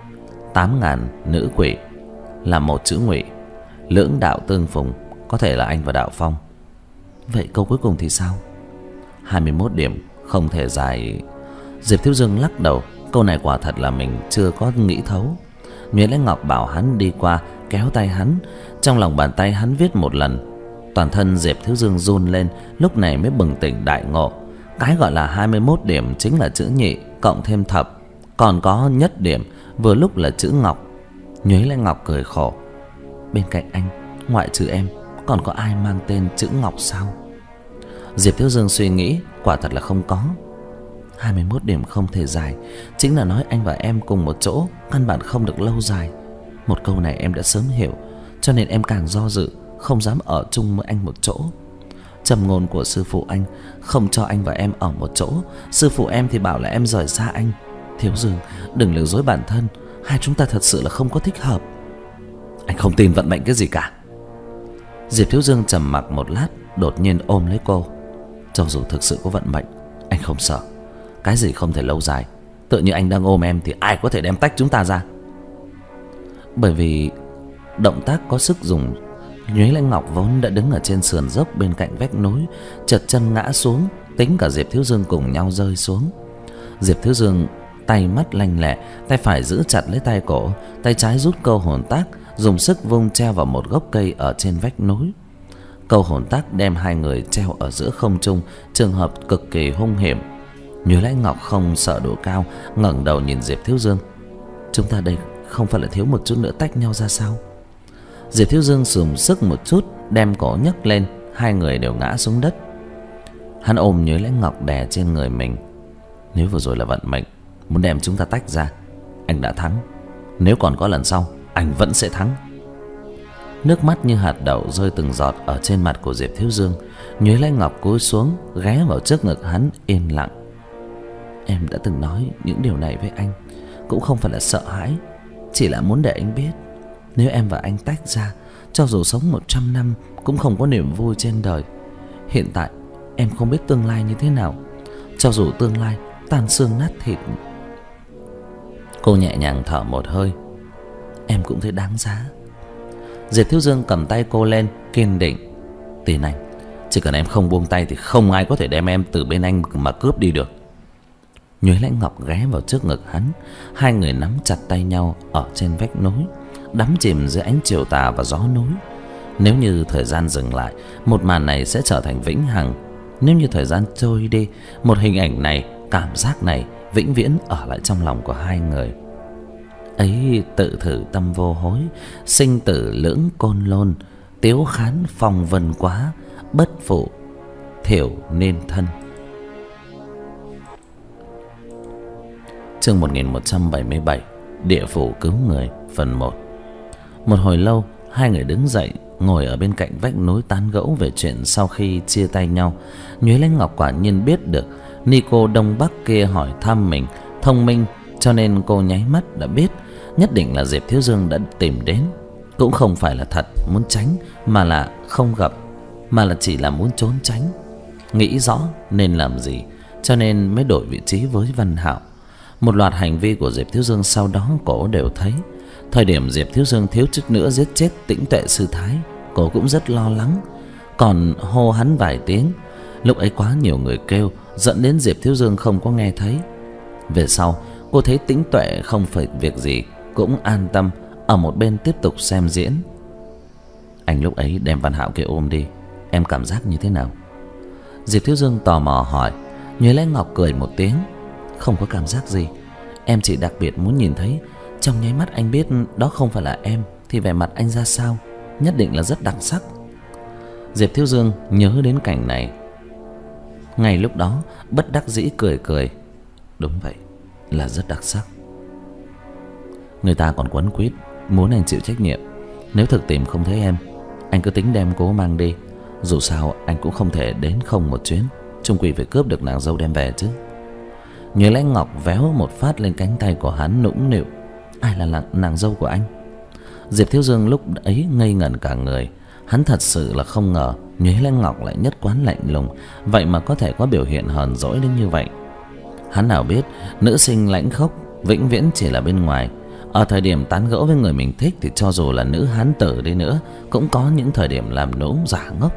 Speaker 1: tám ngàn nữ quỷ là một chữ ngụy, lưỡng đạo tương phùng, có thể là anh và Đạo Phong. Vậy câu cuối cùng thì sao? Hai mươi mốt điểm không thể giải. Diệp Thiếu Dương lắc đầu. Câu này quả thật là mình chưa có nghĩ thấu. Nhuế Lãnh Ngọc bảo hắn đi qua, kéo tay hắn. Trong lòng bàn tay hắn viết một lần. Toàn thân Diệp Thiếu Dương run lên, lúc này mới bừng tỉnh đại ngộ. Cái gọi là hai mươi mốt điểm chính là chữ nhị cộng thêm thập, còn có nhất điểm vừa lúc là chữ ngọc. Nhuế Lãnh Ngọc cười khổ. Bên cạnh anh, ngoại trừ em, còn có ai mang tên chữ Ngọc sao? Diệp Thiếu Dương suy nghĩ, quả thật là không có. Hai mươi mốt điểm không thể dài, chính là nói anh và em cùng một chỗ căn bản không được lâu dài. Một câu này em đã sớm hiểu, cho nên em càng do dự, không dám ở chung với anh một chỗ. Trầm ngôn của sư phụ anh không cho anh và em ở một chỗ. Sư phụ em thì bảo là em rời xa anh. Thiếu Dương, đừng lừa dối bản thân, hai chúng ta thật sự là không có thích hợp. Anh không tin vận mệnh cái gì cả. Diệp Thiếu Dương trầm mặc một lát, đột nhiên ôm lấy cô. Cho dù thực sự có vận mệnh, anh không sợ. Cái gì không thể lâu dài, tự như anh đang ôm em thì ai có thể đem tách chúng ta ra. Bởi vì động tác có sức dùng. Nhuế Lãnh Ngọc vốn đã đứng ở trên sườn dốc bên cạnh vách núi, chợt chân ngã xuống, tính cả Diệp Thiếu Dương cùng nhau rơi xuống. Diệp Thiếu Dương tay mắt lanh lẹ, tay phải giữ chặt lấy tay cổ, tay trái rút câu hồn tác, dùng sức vung treo vào một gốc cây ở trên vách núi. Câu hồn tác đem hai người treo ở giữa không trung, trường hợp cực kỳ hung hiểm. Nhuế Lãnh Ngọc không sợ độ cao, ngẩng đầu nhìn Diệp Thiếu Dương. Chúng ta đây không phải là thiếu một chút nữa tách nhau ra sao? Diệp Thiếu Dương dùng sức một chút, đem cổ nhấc lên, hai người đều ngã xuống đất. Hắn ôm Nhuế Lãnh Ngọc đè trên người mình. Nếu vừa rồi là vận mệnh muốn đem chúng ta tách ra, anh đã thắng. Nếu còn có lần sau, anh vẫn sẽ thắng. Nước mắt như hạt đậu rơi từng giọt ở trên mặt của Diệp Thiếu Dương. Nhuế Lãnh Ngọc cúi xuống, ghé vào trước ngực hắn, yên lặng. Em đã từng nói những điều này với anh, cũng không phải là sợ hãi, chỉ là muốn để anh biết, nếu em và anh tách ra, cho dù sống một trăm năm cũng không có niềm vui trên đời. Hiện tại em không biết tương lai như thế nào, cho dù tương lai tan xương nát thịt. Cô nhẹ nhàng thở một hơi. Em cũng thấy đáng giá. Diệp Thiếu Dương cầm tay cô lên, kiên định. Tin anh, chỉ cần em không buông tay thì không ai có thể đem em từ bên anh mà cướp đi được. Nhuế Lãnh Ngọc ghé vào trước ngực hắn, hai người nắm chặt tay nhau ở trên vách núi, đắm chìm dưới ánh chiều tà và gió núi. Nếu như thời gian dừng lại, một màn này sẽ trở thành vĩnh hằng. Nếu như thời gian trôi đi, một hình ảnh này, cảm giác này vĩnh viễn ở lại trong lòng của hai người. Ấy tự thử tâm vô hối, sinh tử lưỡng côn lôn, tiếu khán phong vân quá, bất phụ thiểu nên thân. Chương một nghìn một trăm bảy mươi bảy, Địa phủ cứu người, phần một. Một hồi lâu, hai người đứng dậy, ngồi ở bên cạnh vách núi tán gẫu về chuyện sau khi chia tay nhau. Nhuế Lãnh Ngọc quả nhiên biết được Nico Đông Bắc kia hỏi thăm mình, thông minh, cho nên cô nháy mắt đã biết nhất định là Diệp Thiếu Dương đã tìm đến. Cũng không phải là thật muốn tránh, mà là không gặp, mà là chỉ là muốn trốn tránh. Nghĩ rõ nên làm gì, cho nên mới đổi vị trí với Văn Hạo. Một loạt hành vi của Diệp Thiếu Dương sau đó cô đều thấy. Thời điểm Diệp Thiếu Dương thiếu chút nữa giết chết Tĩnh Tuệ Sư Thái, cô cũng rất lo lắng, còn hô hắn vài tiếng. Lúc ấy quá nhiều người kêu, dẫn đến Diệp Thiếu Dương không có nghe thấy. Về sau cô thấy Tĩnh Tuệ không phải việc gì, cũng an tâm ở một bên tiếp tục xem diễn. Anh lúc ấy đem Văn Hạo kia ôm đi, em cảm giác như thế nào? Diệp Thiếu Dương tò mò hỏi. Nhuế Lãnh Ngọc cười một tiếng. Không có cảm giác gì, em chỉ đặc biệt muốn nhìn thấy trong nháy mắt anh biết đó không phải là em thì vẻ mặt anh ra sao, nhất định là rất đặc sắc. Diệp Thiếu Dương nhớ đến cảnh này, ngay lúc đó bất đắc dĩ cười cười. Đúng vậy, là rất đặc sắc. Người ta còn quấn quýt muốn anh chịu trách nhiệm. Nếu thực tìm không thấy em, anh cứ tính đem cố mang đi. Dù sao anh cũng không thể đến không một chuyến, chung quy phải cướp được nàng dâu đem về chứ. Nhuế Lãnh Ngọc véo một phát lên cánh tay của hắn, nũng nịu. Ai là nàng, nàng dâu của anh? Diệp Thiếu Dương lúc ấy ngây ngẩn cả người. Hắn thật sự là không ngờ Nhuế Lãnh Ngọc lại nhất quán lạnh lùng, vậy mà có thể có biểu hiện hờn dỗi đến như vậy. Hắn nào biết nữ sinh lãnh khốc vĩnh viễn chỉ là bên ngoài, Ở thời điểm tán gẫu với người mình thích thì cho dù là nữ hán tử đi nữa cũng có những thời điểm làm nũng giả ngốc.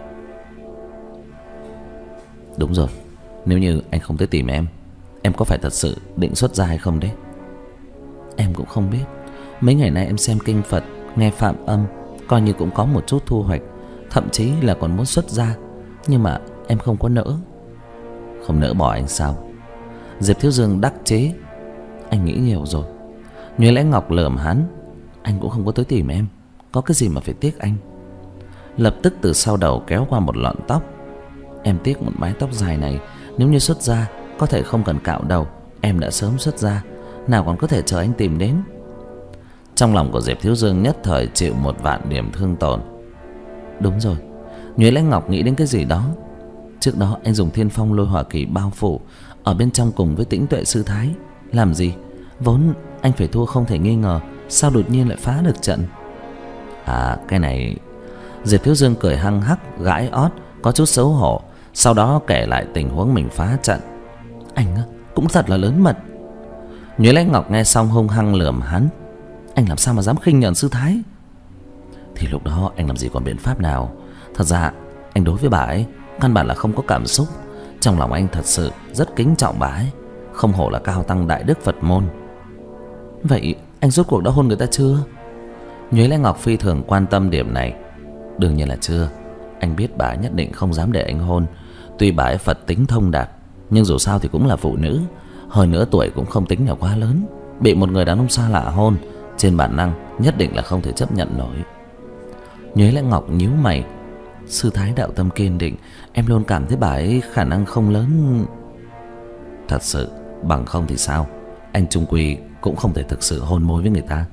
Speaker 1: Đúng rồi, nếu như anh không tới tìm em, em có phải thật sự định xuất gia hay không đấy? Em cũng không biết. Mấy ngày nay em xem kinh Phật, nghe phạm âm, coi như cũng có một chút thu hoạch, thậm chí là còn muốn xuất gia. Nhưng mà em không có nỡ. Không nỡ bỏ anh sao? Diệp Thiếu Dương đắc chế. Anh nghĩ nhiều rồi. Nhuế Lễ Ngọc lườm hắn. Anh cũng không có tới tìm em, có cái gì mà phải tiếc anh. Lập tức từ sau đầu kéo qua một lọn tóc. Em tiếc một mái tóc dài này. Nếu như xuất gia có thể không cần cạo đầu, em đã sớm xuất gia, nào còn có thể chờ anh tìm đến. Trong lòng của Diệp Thiếu Dương nhất thời chịu một vạn điểm thương tổn. Đúng rồi, Nhuế Lễ Ngọc nghĩ đến cái gì đó. Trước đó anh dùng Thiên Phong Lôi Hỏa Kỳ bao phủ ở bên trong cùng với Tĩnh Tuệ Sư Thái. Làm gì? Vốn anh phải thua không thể nghi ngờ, sao đột nhiên lại phá được trận? À cái này... Diệp Thiếu Dương cười hăng hắc, gãi ót, có chút xấu hổ. Sau đó kể lại tình huống mình phá trận. Anh cũng thật là lớn mật. Nhuế Lễ Ngọc nghe xong hung hăng lườm hắn. Anh làm sao mà dám khinh nhẫn Sư Thái? Thì lúc đó anh làm gì còn biện pháp nào. Thật ra anh đối với bà ấy căn bản là không có cảm xúc. Trong lòng anh thật sự rất kính trọng bà ấy. Không hổ là cao tăng đại đức Phật môn. Vậy anh rốt cuộc đã hôn người ta chưa? Nhuế Lễ Ngọc phi thường quan tâm điểm này. Đương nhiên là chưa. Anh biết bà ấy nhất định không dám để anh hôn. Tuy bà ấy Phật tính thông đạt, nhưng dù sao thì cũng là phụ nữ. Hơn nữa tuổi cũng không tính là quá lớn. Bị một người đàn ông xa lạ hôn, trên bản năng nhất định là không thể chấp nhận nổi. Nhuế Lễ Ngọc nhíu mày. Sư Thái đạo tâm kiên định, em luôn cảm thấy bà ấy khả năng không lớn. Thật sự, bằng không thì sao? Anh chung quy cũng không thể thực sự hôn môi với người ta.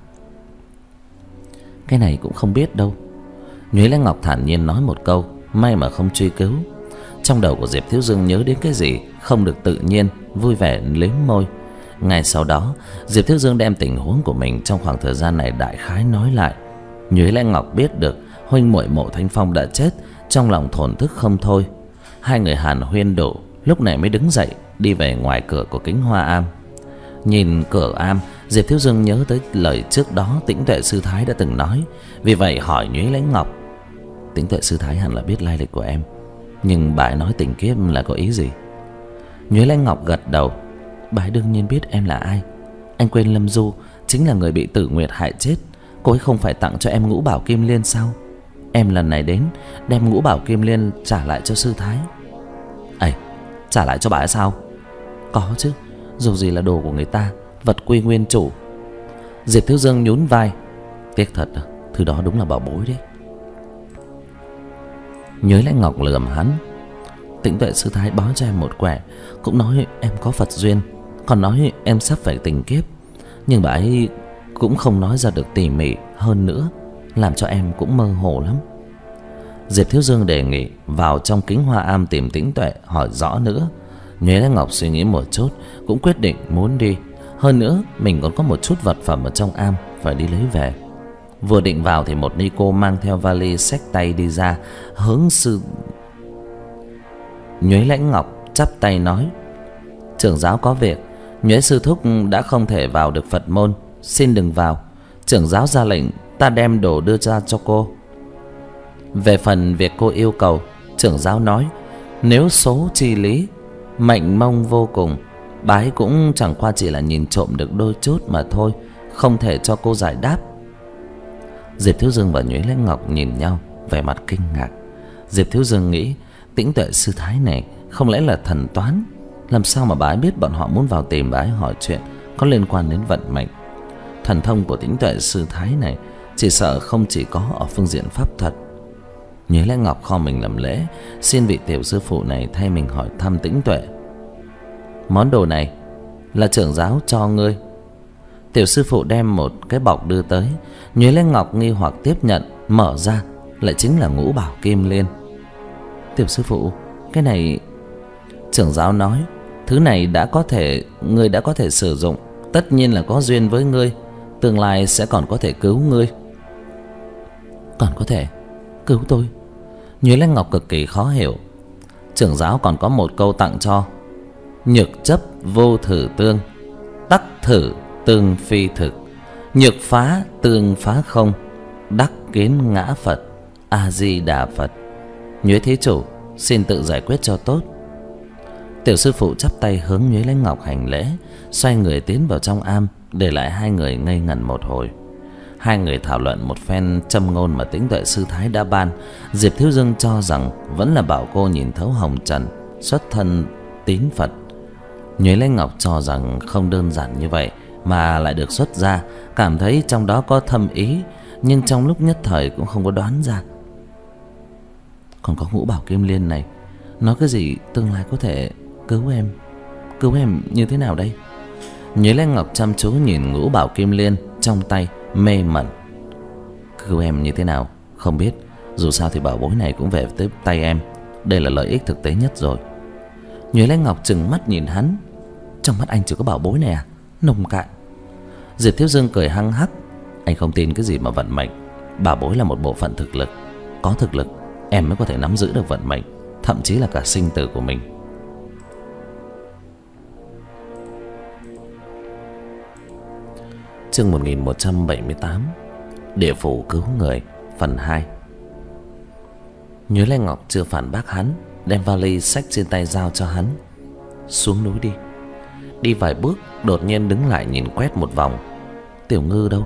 Speaker 1: Cái này cũng không biết đâu. Nhuế Lễ Ngọc thản nhiên nói một câu, may mà không truy cứu. Trong đầu của Diệp Thiếu Dương nhớ đến cái gì không được tự nhiên, vui vẻ liếm môi. Ngay sau đó, Diệp Thiếu Dương đem tình huống của mình trong khoảng thời gian này đại khái nói lại. Nhuế Lễ Ngọc biết được huynh muội Mộ Thanh Phong đã chết, trong lòng thổn thức không thôi. Hai người hàn huyên đủ, lúc này mới đứng dậy đi về ngoài cửa của Kính Hoa Am. Nhìn cửa am, Diệp Thiếu Dương nhớ tới lời trước đó Tĩnh Tuệ Sư Thái đã từng nói, vì vậy hỏi Nhuế Lễ Ngọc. Tĩnh Tuệ Sư Thái hẳn là biết lai lịch của em, nhưng bà ấy nói tình kiếp là có ý gì? Nhuế Lễ Ngọc gật đầu. Bà ấy đương nhiên biết em là ai. Anh quên Lâm Du chính là người bị Tử Nguyệt hại chết. Cô ấy không phải tặng cho em ngũ bảo kim liên sao? Em lần này đến đem ngũ bảo kim liên trả lại cho Sư Thái. Ây, trả lại cho bà ấy sao? Có chứ, dù gì là đồ của người ta, vật quy nguyên chủ. Diệp Thiếu Dương nhún vai. Tiếc thật, thứ đó đúng là bảo bối đấy. Nhuế Lễ Ngọc lườm hắn. Tĩnh Tuệ Sư Thái bó cho em một quẻ, cũng nói em có Phật duyên, còn nói em sắp phải tình kiếp. Nhưng bà ấy cũng không nói ra được tỉ mỉ hơn nữa, làm cho em cũng mơ hồ lắm. Diệp Thiếu Dương đề nghị vào trong Kính Hoa Am tìm Tĩnh Tuệ hỏi rõ nữa. Nhuế Lễ Ngọc suy nghĩ một chút, cũng quyết định muốn đi. Hơn nữa mình còn có một chút vật phẩm ở trong am phải đi lấy về. Vừa định vào thì một ni cô mang theo vali xách tay đi ra, hướng sư... Nhuế Lễ Ngọc chắp tay nói. Trưởng giáo có việc, Nhuế sư thúc đã không thể vào được Phật môn, xin đừng vào. Trưởng giáo ra lệnh ta đem đồ đưa ra cho cô. Về phần việc cô yêu cầu, trưởng giáo nói nếu số chi lý mệnh mông vô cùng, bái cũng chẳng qua chỉ là nhìn trộm được đôi chút mà thôi, không thể cho cô giải đáp. Diệp Thiếu Dương và Nhuế Lễ Ngọc nhìn nhau, vẻ mặt kinh ngạc. Diệp Thiếu Dương nghĩ Tĩnh Tuệ Sư Thái này không lẽ là thần toán? Làm sao mà bà ấy biết bọn họ muốn vào tìm bà ấy hỏi chuyện có liên quan đến vận mệnh? Thần thông của Tĩnh Tuệ Sư Thái này chỉ sợ không chỉ có ở phương diện pháp thuật. Nhuế Lễ Ngọc kho mình làm lễ, xin vị tiểu sư phụ này thay mình hỏi thăm Tĩnh Tuệ. Món đồ này là trưởng giáo cho ngươi. Tiểu sư phụ đem một cái bọc đưa tới. Nhuế Lễ Ngọc nghi hoặc tiếp nhận, mở ra lại chính là ngũ bảo kim liên. Tiểu sư phụ, cái này... Trưởng giáo nói thứ này đã có thể ngươi đã có thể sử dụng, tất nhiên là có duyên với ngươi, tương lai sẽ còn có thể cứu ngươi. Còn có thể cứu tôi? Nhuế Lễ Ngọc cực kỳ khó hiểu. Trưởng giáo còn có một câu tặng cho. Nhược chấp vô thử tương, tắc thử tương phi thực. Nhược phá tương phá không, đắc kiến ngã Phật, A Di Đà Phật. Nhuế thí chủ xin tự giải quyết cho tốt. Tiểu sư phụ chắp tay hướng Nhuế Lãnh Ngọc hành lễ, xoay người tiến vào trong am, để lại hai người ngây ngẩn một hồi. Hai người thảo luận một phen châm ngôn mà Tĩnh Tuệ sư thái đã ban. Diệp Thiếu Dương cho rằng vẫn là bảo cô nhìn thấu hồng trần, xuất thân tín Phật. Nhuế Lãnh Ngọc cho rằng không đơn giản như vậy mà lại được xuất gia, cảm thấy trong đó có thâm ý, nhưng trong lúc nhất thời cũng không có đoán ra. Còn có ngũ bảo kim liên này, nói cái gì tương lai có thể cứu em. Cứu em như thế nào đây? Nhuế Lãnh Ngọc chăm chú nhìn ngũ bảo kim liên trong tay, mê mẩn. Cứu em như thế nào không biết, dù sao thì bảo bối này cũng về tới tay em. Đây là lợi ích thực tế nhất rồi. Nhuế Lãnh Ngọc trừng mắt nhìn hắn. Trong mắt anh chỉ có bảo bối này à? Nông cạn. Diệp Thiếu Dương cười hăng hắc. Anh không tin cái gì mà vận mệnh. Bảo bối là một bộ phận thực lực. Có thực lực em mới có thể nắm giữ được vận mệnh, thậm chí là cả sinh tử của mình. Chương một nghìn một trăm bảy mươi tám. Địa phủ cứu người, phần hai. Nhuế Lãnh Ngọc chưa phản bác hắn, đem vali xách trên tay giao cho hắn. Xuống núi đi. Đi vài bước đột nhiên đứng lại nhìn quét một vòng. Tiểu Ngư đâu?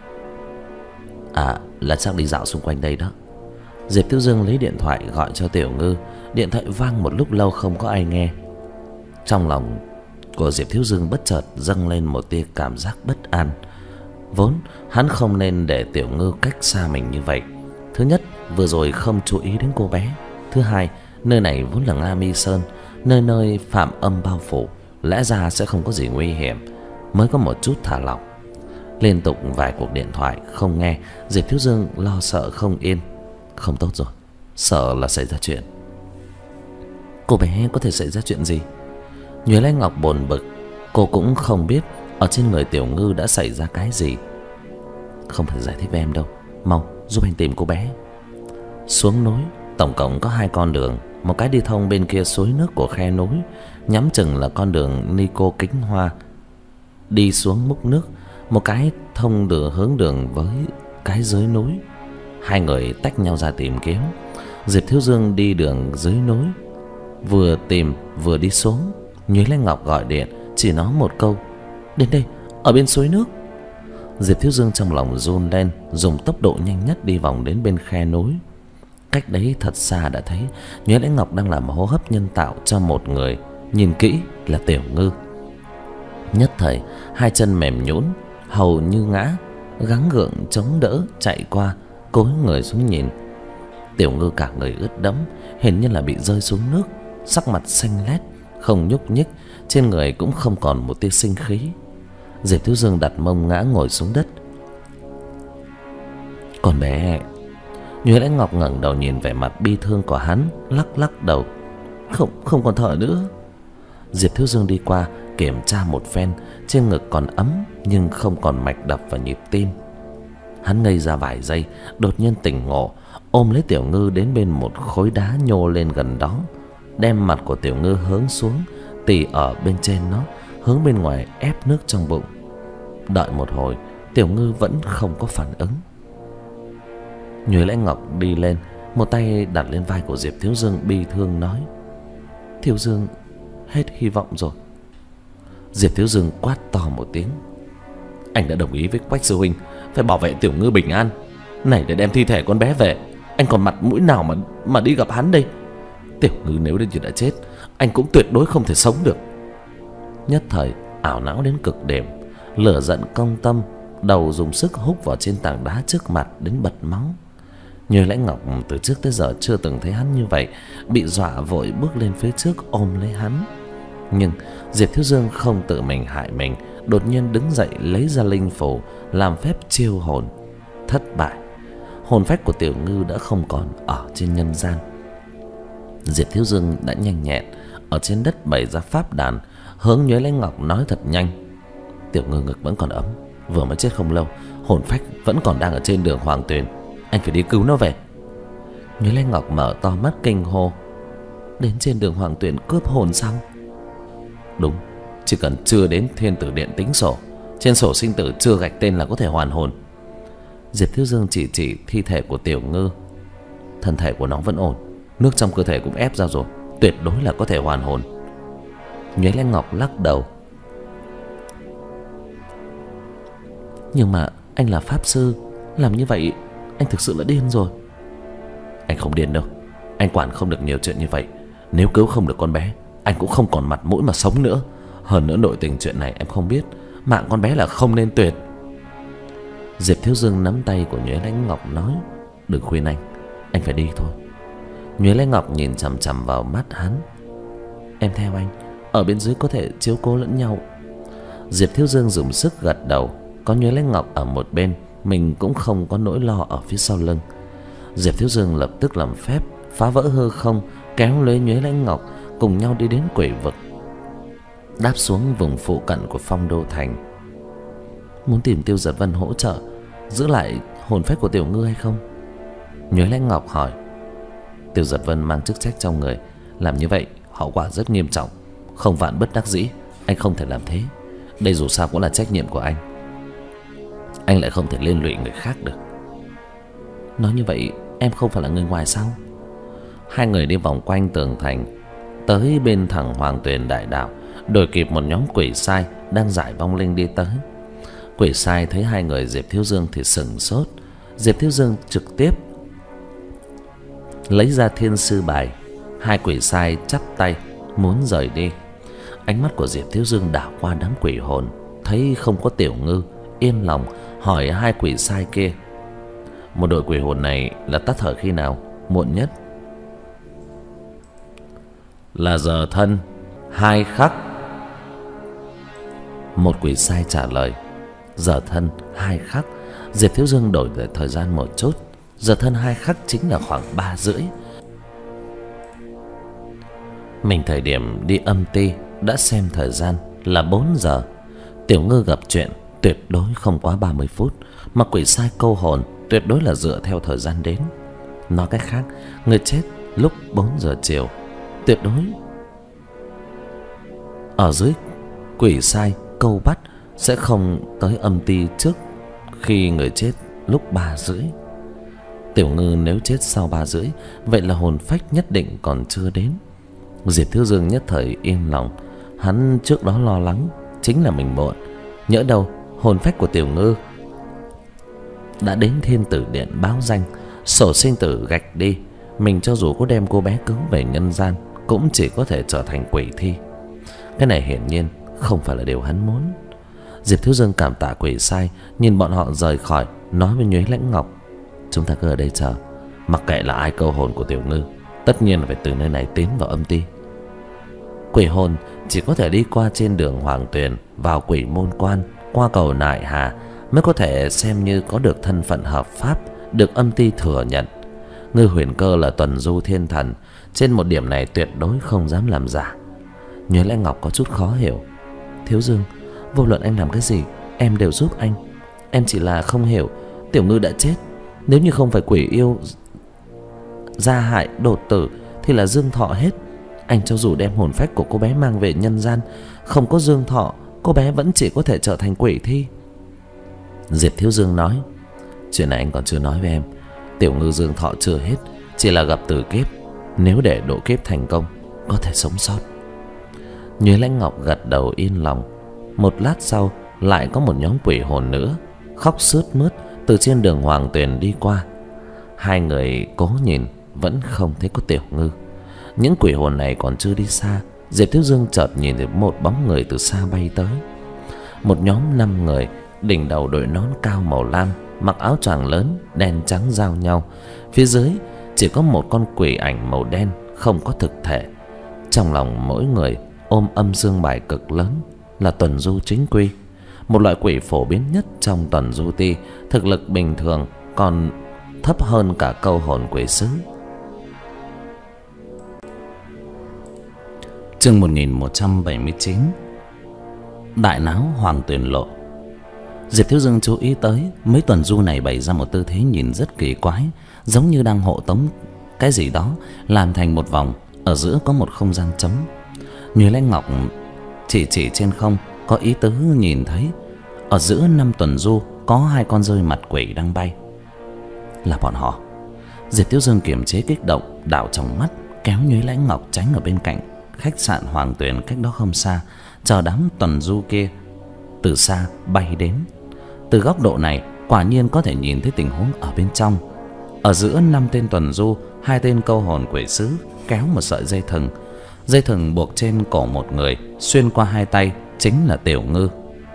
Speaker 1: À, là chắc đi dạo xung quanh đây đó. Diệp Thiếu Dương lấy điện thoại gọi cho Tiểu Ngư. Điện thoại vang một lúc lâu không có ai nghe. Trong lòng của Diệp Thiếu Dương bất chợt dâng lên một tia cảm giác bất an. Vốn hắn không nên để Tiểu Ngư cách xa mình như vậy. Thứ nhất, vừa rồi không chú ý đến cô bé. Thứ hai, nơi này vốn là Nga Mi Sơn, nơi nơi phạm âm bao phủ, lẽ ra sẽ không có gì nguy hiểm, mới có một chút thả lỏng. Liên tục vài cuộc điện thoại không nghe, Diệp Thiếu Dương lo sợ không yên. Không tốt rồi, sợ là xảy ra chuyện. Cô bé có thể xảy ra chuyện gì? Nhuế Lãnh Ngọc bồn bực. Cô cũng không biết ở trên người Tiểu Ngư đã xảy ra cái gì. Không thể giải thích với em đâu. Mau giúp anh tìm cô bé. Xuống núi tổng cộng có hai con đường. Một cái đi thông bên kia suối nước của khe núi, nhắm chừng là con đường Nico Kính Hoa, đi xuống múc nước. Một cái thông đường hướng đường với cái dưới núi. Hai người tách nhau ra tìm kiếm. Diệp Thiếu Dương đi đường dưới núi, vừa tìm vừa đi xuống. Nhuế Lãnh Ngọc gọi điện chỉ nói một câu: đến đây, ở bên suối nước. Diệp Thiếu Dương trong lòng run lên, dùng tốc độ nhanh nhất đi vòng đến bên khe núi. Cách đấy thật xa đã thấy Nhuế Lãnh Ngọc đang làm hô hấp nhân tạo cho một người, nhìn kỹ là Tiểu Ngư. Nhất thời hai chân mềm nhũn, hầu như ngã, gắng gượng chống đỡ chạy qua, cúi người xuống nhìn. Tiểu Ngư cả người ướt đẫm, hình như là bị rơi xuống nước, sắc mặt xanh lét, không nhúc nhích, trên người cũng không còn một tia sinh khí. Diệp Thiếu Dương đặt mông ngã ngồi xuống đất. Con bé. Nhuế Lãnh Ngọc ngẩng đầu nhìn vẻ mặt bi thương của hắn, lắc lắc đầu. Không, không còn thở nữa. Diệp Thiếu Dương đi qua kiểm tra một phen, trên ngực còn ấm nhưng không còn mạch đập và nhịp tim. Hắn ngây ra vài giây, đột nhiên tỉnh ngộ, ôm lấy Tiểu Ngư đến bên một khối đá nhô lên gần đó, đem mặt của Tiểu Ngư hướng xuống, tì ở bên trên nó, hướng bên ngoài ép nước trong bụng. Đợi một hồi, Tiểu Ngư vẫn không có phản ứng. Nhuế Lãnh Ngọc đi lên, một tay đặt lên vai của Diệp Thiếu Dương, bi thương nói: Thiếu Dương, hết hy vọng rồi. Diệp Thiếu Dương quát to một tiếng: anh đã đồng ý với Quách sư huynh phải bảo vệ Tiểu Ngư bình an, này để đem thi thể con bé về, anh còn mặt mũi nào mà mà đi gặp hắn đây? Tiểu Ngư nếu đến như đã chết, anh cũng tuyệt đối không thể sống được. Nhất thời ảo não đến cực điểm, lửa giận công tâm, đầu dùng sức húc vào trên tảng đá trước mặt đến bật máu. Nhuế Lãnh Ngọc từ trước tới giờ chưa từng thấy hắn như vậy, bị dọa vội bước lên phía trước ôm lấy hắn. Nhưng Diệp Thiếu Dương không tự mình hại mình, đột nhiên đứng dậy lấy ra linh phù làm phép chiêu hồn. Thất bại, hồn phách của Tiểu Ngư đã không còn ở trên nhân gian. Diệp Thiếu Dương đã nhanh nhẹn ở trên đất bày ra pháp đàn, hướng Nhuế Lãnh Ngọc nói thật nhanh: Tiểu Ngư ngực vẫn còn ấm, vừa mới chết không lâu, hồn phách vẫn còn đang ở trên đường Hoàng Tuyền, anh phải đi cứu nó về. Nhuế Lãnh Ngọc mở to mắt kinh hô: đến trên đường Hoàng Tuyền cướp hồn sao? Đúng, chỉ cần chưa đến Thiên Tử Điện tính sổ, Trên sổ sinh tử chưa gạch tên là có thể hoàn hồn. Diệp Thiếu Dương chỉ chỉ thi thể của Tiểu Ngư. Thân thể của nó vẫn ổn, nước trong cơ thể cũng ép ra rồi, tuyệt đối là có thể hoàn hồn. Nhuế Lãnh Ngọc lắc đầu. Nhưng mà anh là pháp sư, làm như vậy anh thực sự là điên rồi. Anh không điên đâu, anh quản không được nhiều chuyện như vậy. Nếu cứu không được con bé, anh cũng không còn mặt mũi mà sống nữa. Hơn nữa nội tình chuyện này em không biết, mạng con bé là không nên tuyệt. Diệp Thiếu Dương nắm tay của Nhuế Lãnh Ngọc nói, đừng khuyên anh, anh phải đi thôi. Nhuế Lãnh Ngọc nhìn chằm chằm vào mắt hắn. Em theo anh, ở bên dưới có thể chiếu cố lẫn nhau. Diệp Thiếu Dương dùng sức gật đầu. Có Nhuế Lãnh Ngọc ở một bên, mình cũng không có nỗi lo ở phía sau lưng. Diệp Thiếu Dương lập tức làm phép phá vỡ hư không, kéo lấy Nhuế Lãnh Ngọc cùng nhau đi đến quỷ vực, đáp xuống vùng phụ cận của Phong Đô Thành. Muốn tìm Tiêu Giật Vân hỗ trợ giữ lại hồn phách của Tiểu Ngư hay không? Nhuế Lãnh Ngọc hỏi. Tiêu Giật Vân mang chức trách trong người, làm như vậy hậu quả rất nghiêm trọng. Không vạn bất đắc dĩ, anh không thể làm thế. Đây dù sao cũng là trách nhiệm của anh, anh lại không thể liên lụy người khác được. Nói như vậy em không phải là người ngoài sao? Hai người đi vòng quanh tường thành, tới bên thẳng Hoàng Tuyền Đại Đạo, đuổi kịp một nhóm quỷ sai đang giải vong linh đi tới. Quỷ sai thấy hai người Diệp Thiếu Dương thì sững sốt. Diệp Thiếu Dương trực tiếp lấy ra thiên sư bài. Hai quỷ sai chắp tay muốn rời đi. Ánh mắt của Diệp Thiếu Dương đảo qua đám quỷ hồn, thấy không có Tiểu Ngư, yên lòng hỏi hai quỷ sai kia, một đội quỷ hồn này là tắt thở khi nào? Muộn nhất là giờ thân hai khắc. Một quỷ sai trả lời. Giờ thân hai khắc. Diệp Thiếu Dương đổi lại thời gian một chút. Giờ thân hai khắc chính là khoảng ba rưỡi. Mình thời điểm đi âm ty đã xem thời gian là bốn giờ. Tiểu Ngư gặp chuyện tuyệt đối không quá ba mươi phút, mà quỷ sai câu hồn tuyệt đối là dựa theo thời gian đến. Nói cách khác, người chết lúc bốn giờ chiều tuyệt đối ở dưới quỷ sai câu bắt sẽ không tới âm ty trước khi người chết lúc ba rưỡi. Tiểu Ngư nếu chết sau ba rưỡi, vậy là hồn phách nhất định còn chưa đến. Diệp Thiếu Dương nhất thời yên lòng. Hắn trước đó lo lắng chính là mình muộn, nhỡ đâu hồn phách của Tiểu Ngư đã đến Thiên Tử Điện báo danh, sổ sinh tử gạch đi, mình cho dù có đem cô bé cứu về nhân gian cũng chỉ có thể trở thành quỷ thi. Cái này hiển nhiên không phải là điều hắn muốn. Diệp Thiếu Dương cảm tạ quỷ sai, nhìn bọn họ rời khỏi, nói với Nhuế Lãnh Ngọc, chúng ta cứ ở đây chờ, mặc kệ là ai câu hồn của Tiểu Ngư, tất nhiên là phải từ nơi này tiến vào âm ty. Quỷ hồn chỉ có thể đi qua trên đường Hoàng Tuyền vào Quỷ Môn Quan, qua cầu Nại Hà mới có thể xem như có được thân phận hợp pháp, được âm ty thừa nhận. Ngư Huyền Cơ là tuần du thiên thần, trên một điểm này tuyệt đối không dám làm giả. Nhuế Lãnh Ngọc có chút khó hiểu. Thiếu Dương, vô luận anh làm cái gì em đều giúp anh. Em chỉ là không hiểu, Tiểu Ngư đã chết, nếu như không phải quỷ yêu gia hại đột tử thì là dương thọ hết. Anh cho dù đem hồn phách của cô bé mang về nhân gian, không có dương thọ, cô bé vẫn chỉ có thể trở thành quỷ thi. Diệp Thiếu Dương nói, chuyện này anh còn chưa nói với em. Tiểu Ngư dương thọ chưa hết, chỉ là gặp tử kiếp, nếu để độ kiếp thành công có thể sống sót. Nhuế Lãnh Ngọc gật đầu yên lòng. Một lát sau lại có một nhóm quỷ hồn nữa khóc sướt mướt từ trên đường Hoàng Tuyền đi qua. Hai người cố nhìn vẫn không thấy có Tiểu Ngư. Những quỷ hồn này còn chưa đi xa, Diệp Thiếu Dương chợt nhìn thấy một bóng người từ xa bay tới. Một nhóm năm người, đỉnh đầu đội nón cao màu lam, mặc áo choàng lớn đen trắng giao nhau. Phía dưới chỉ có một con quỷ ảnh màu đen không có thực thể. Trong lòng mỗi người ôm âm dương bài cực lớn, là tuần du chính quy, một loại quỷ phổ biến nhất trong tuần du ti, thực lực bình thường còn thấp hơn cả câu hồn quỷ sứ. Chương một nghìn một trăm bảy mươi chín. Đại náo Hoàng Tuyền Lộ. Diệp Thiếu Dương chú ý tới mấy tuần du này bày ra một tư thế nhìn rất kỳ quái, giống như đang hộ tống cái gì đó, làm thành một vòng, ở giữa có một không gian trống. Nhuế Lãnh Ngọc chỉ chỉ trên không, có ý tứ nhìn thấy Ở giữa năm tuần du có hai con rơi mặt quỷ đang bay. Là bọn họ. Diệp Thiếu Dương kiềm chế kích động, đảo trong mắt, kéo Nhuế Lãnh Ngọc tránh ở bên cạnh khách sạn Hoàng Tuyền cách đó không xa, chờ đám tuần du kia từ xa bay đến. Từ góc độ này quả nhiên có thể nhìn thấy tình huống ở bên trong. Ở giữa năm tên tuần du, hai tên câu hồn quỷ sứ kéo một sợi dây thừng. Dây thừng buộc trên cổ một người, xuyên qua hai tay chính là Tiểu Ngư.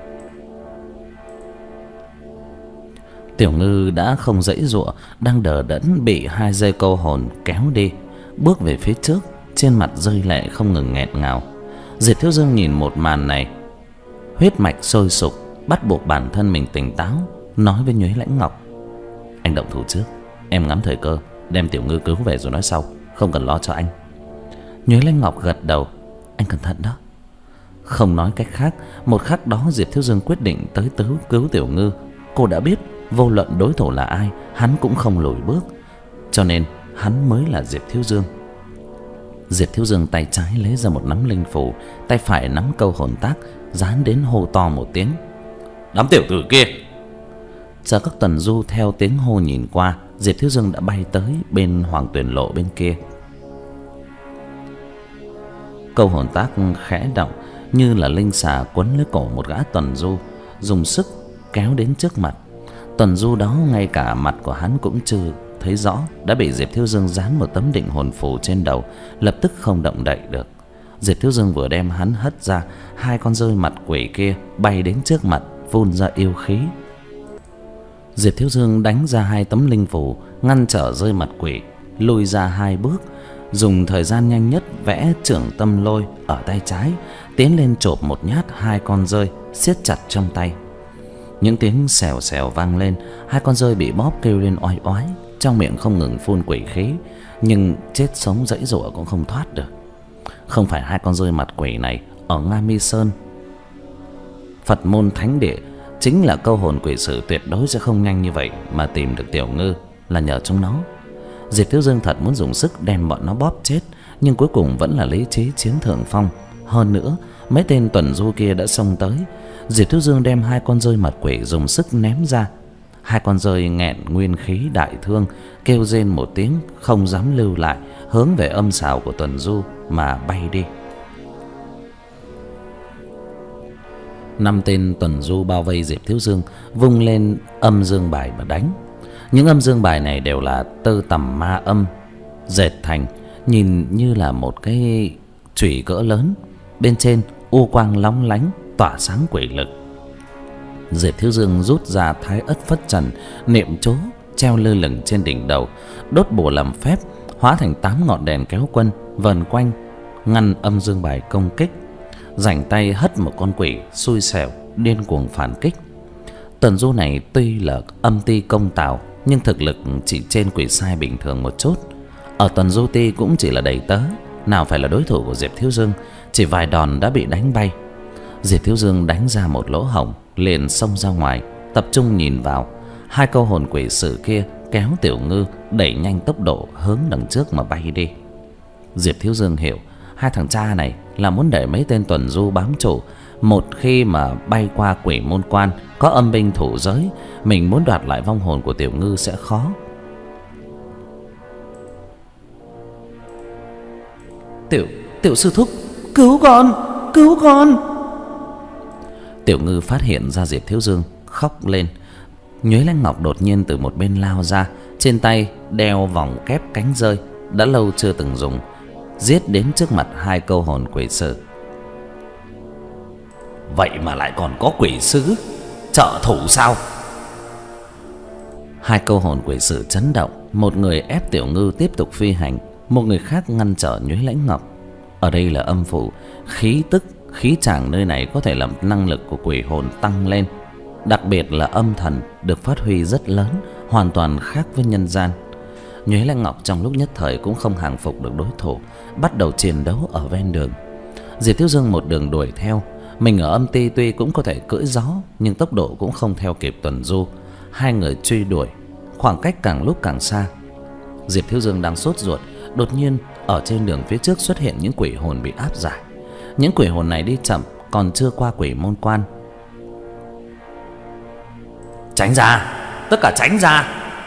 Speaker 1: Tiểu Ngư đã không giãy giụa, đang đờ đẫn bị hai dây câu hồn kéo đi, bước về phía trước, trên mặt rơi lệ không ngừng nghẹn ngào. Diệp Thiếu Dương nhìn một màn này, huyết mạch sôi sục, bắt buộc bản thân mình tỉnh táo, nói với Nhuế Lãnh Ngọc: anh động thủ trước, em ngắm thời cơ đem Tiểu Ngư cứu về rồi nói sau, không cần lo cho anh. Nhuế Lãnh Ngọc gật đầu: anh cẩn thận đó. Không nói cách khác, một khắc đó Diệp Thiếu Dương quyết định tới cứu cứu Tiểu Ngư. Cô đã biết vô luận đối thủ là ai, hắn cũng không lùi bước, cho nên hắn mới là Diệp Thiếu Dương. Diệp Thiếu Dương tay trái lấy ra một nắm linh phù, tay phải nắm câu hồn tác, dán đến hô to một tiếng: đám tiểu tử kia! Giờ các tuần du theo tiếng hô nhìn qua, Diệp Thiếu Dương đã bay tới bên Hoàng Tuyền lộ bên kia. Câu hồn tác khẽ động, như là linh xà quấn lấy cổ một gã tuần du, dùng sức kéo đến trước mặt. Tuần du đó ngay cả mặt của hắn cũng chưa thấy rõ, đã bị Diệp Thiếu Dương dán một tấm định hồn phù trên đầu, lập tức không động đậy được. Diệp Thiếu Dương vừa đem hắn hất ra, hai con rơi mặt quỷ kia bay đến trước mặt, phun ra yêu khí. Diệp Thiếu Dương đánh ra hai tấm linh phù, ngăn trở rơi mặt quỷ, lùi ra hai bước, dùng thời gian nhanh nhất vẽ trưởng tâm lôi ở tay trái, tiến lên chộp một nhát hai con rơi, siết chặt trong tay. Những tiếng xèo xèo vang lên, hai con rơi bị bóp kêu lên oai oái, trong miệng không ngừng phun quỷ khí, nhưng chết sống giãy giụa cũng không thoát được. Không phải hai con rơi mặt quỷ này ở Nga Mi Sơn, Phật môn thánh địa, chính là câu hồn quỷ sử tuyệt đối sẽ không nhanh như vậy mà tìm được Tiểu Ngư, là nhờ chúng nó. Diệp Thiếu Dương thật muốn dùng sức đem bọn nó bóp chết, nhưng cuối cùng vẫn là lý trí chiếm thượng phong. Hơn nữa, mấy tên tuần du kia đã xông tới. Diệp Thiếu Dương đem hai con rơi mặt quỷ dùng sức ném ra. Hai con rơi nghẹn nguyên khí đại thương, kêu rên một tiếng, không dám lưu lại, hướng về âm sào của tuần du mà bay đi. Năm tên tuần du bao vây Diệp Thiếu Dương, vung lên âm dương bài mà đánh. Những âm dương bài này đều là tơ tằm ma âm dệt thành, nhìn như là một cái chùy cỡ lớn, bên trên u quang lóng lánh tỏa sáng quỷ lực. Diệp Thiếu Dương rút ra Thái Ất Phất Trần, niệm chú treo lơ lửng trên đỉnh đầu, đốt bùa làm phép, hóa thành tám ngọn đèn kéo quân vần quanh ngăn âm dương bài công kích. Rảnh tay hất một con quỷ xui xẻo điên cuồng phản kích. Tuần du này tuy là âm ti công tào, nhưng thực lực chỉ trên quỷ sai bình thường một chút. Ở tuần du ti cũng chỉ là đầy tớ, nào phải là đối thủ của Diệp Thiếu Dương, chỉ vài đòn đã bị đánh bay. Diệp Thiếu Dương đánh ra một lỗ hổng, liền xông ra ngoài, tập trung nhìn vào. Hai câu hồn quỷ sử kia kéo Tiểu Ngư đẩy nhanh tốc độ hướng đằng trước mà bay đi. Diệp Thiếu Dương hiểu hai thằng cha này là muốn để mấy tên tuần du bám trụ. Một khi mà bay qua quỷ môn quan, có âm binh thủ giới, mình muốn đoạt lại vong hồn của Tiểu Ngư sẽ khó. Tiểu Tiểu sư thúc, cứu con, cứu con! Tiểu Ngư phát hiện ra Diệp Thiếu Dương, khóc lên. Nhuế Lãnh Ngọc đột nhiên từ một bên lao ra, trên tay đeo vòng kép cánh rơi đã lâu chưa từng dùng, giết đến trước mặt hai câu hồn quỷ sử. Vậy mà lại còn có quỷ sứ trợ thủ sao? Hai câu hồn quỷ sử chấn động, một người ép Tiểu Ngư tiếp tục phi hành, một người khác ngăn trở Nhuế Lãnh Ngọc. Ở đây là âm phủ, khí tức, khí tràng nơi này có thể làm năng lực của quỷ hồn tăng lên, đặc biệt là âm thần được phát huy rất lớn, hoàn toàn khác với nhân gian. Nhuế Lãnh Ngọc trong lúc nhất thời cũng không hàng phục được đối thủ, bắt đầu chiến đấu ở ven đường. Diệp Thiếu Dương một đường đuổi theo. Mình ở âm ti tuy cũng có thể cưỡi gió, nhưng tốc độ cũng không theo kịp tuần du. Hai người truy đuổi, khoảng cách càng lúc càng xa. Diệp Thiếu Dương đang sốt ruột, đột nhiên ở trên đường phía trước xuất hiện những quỷ hồn bị áp giải. Những quỷ hồn này đi chậm, còn chưa qua quỷ môn quan. Tránh ra, tất cả tránh ra.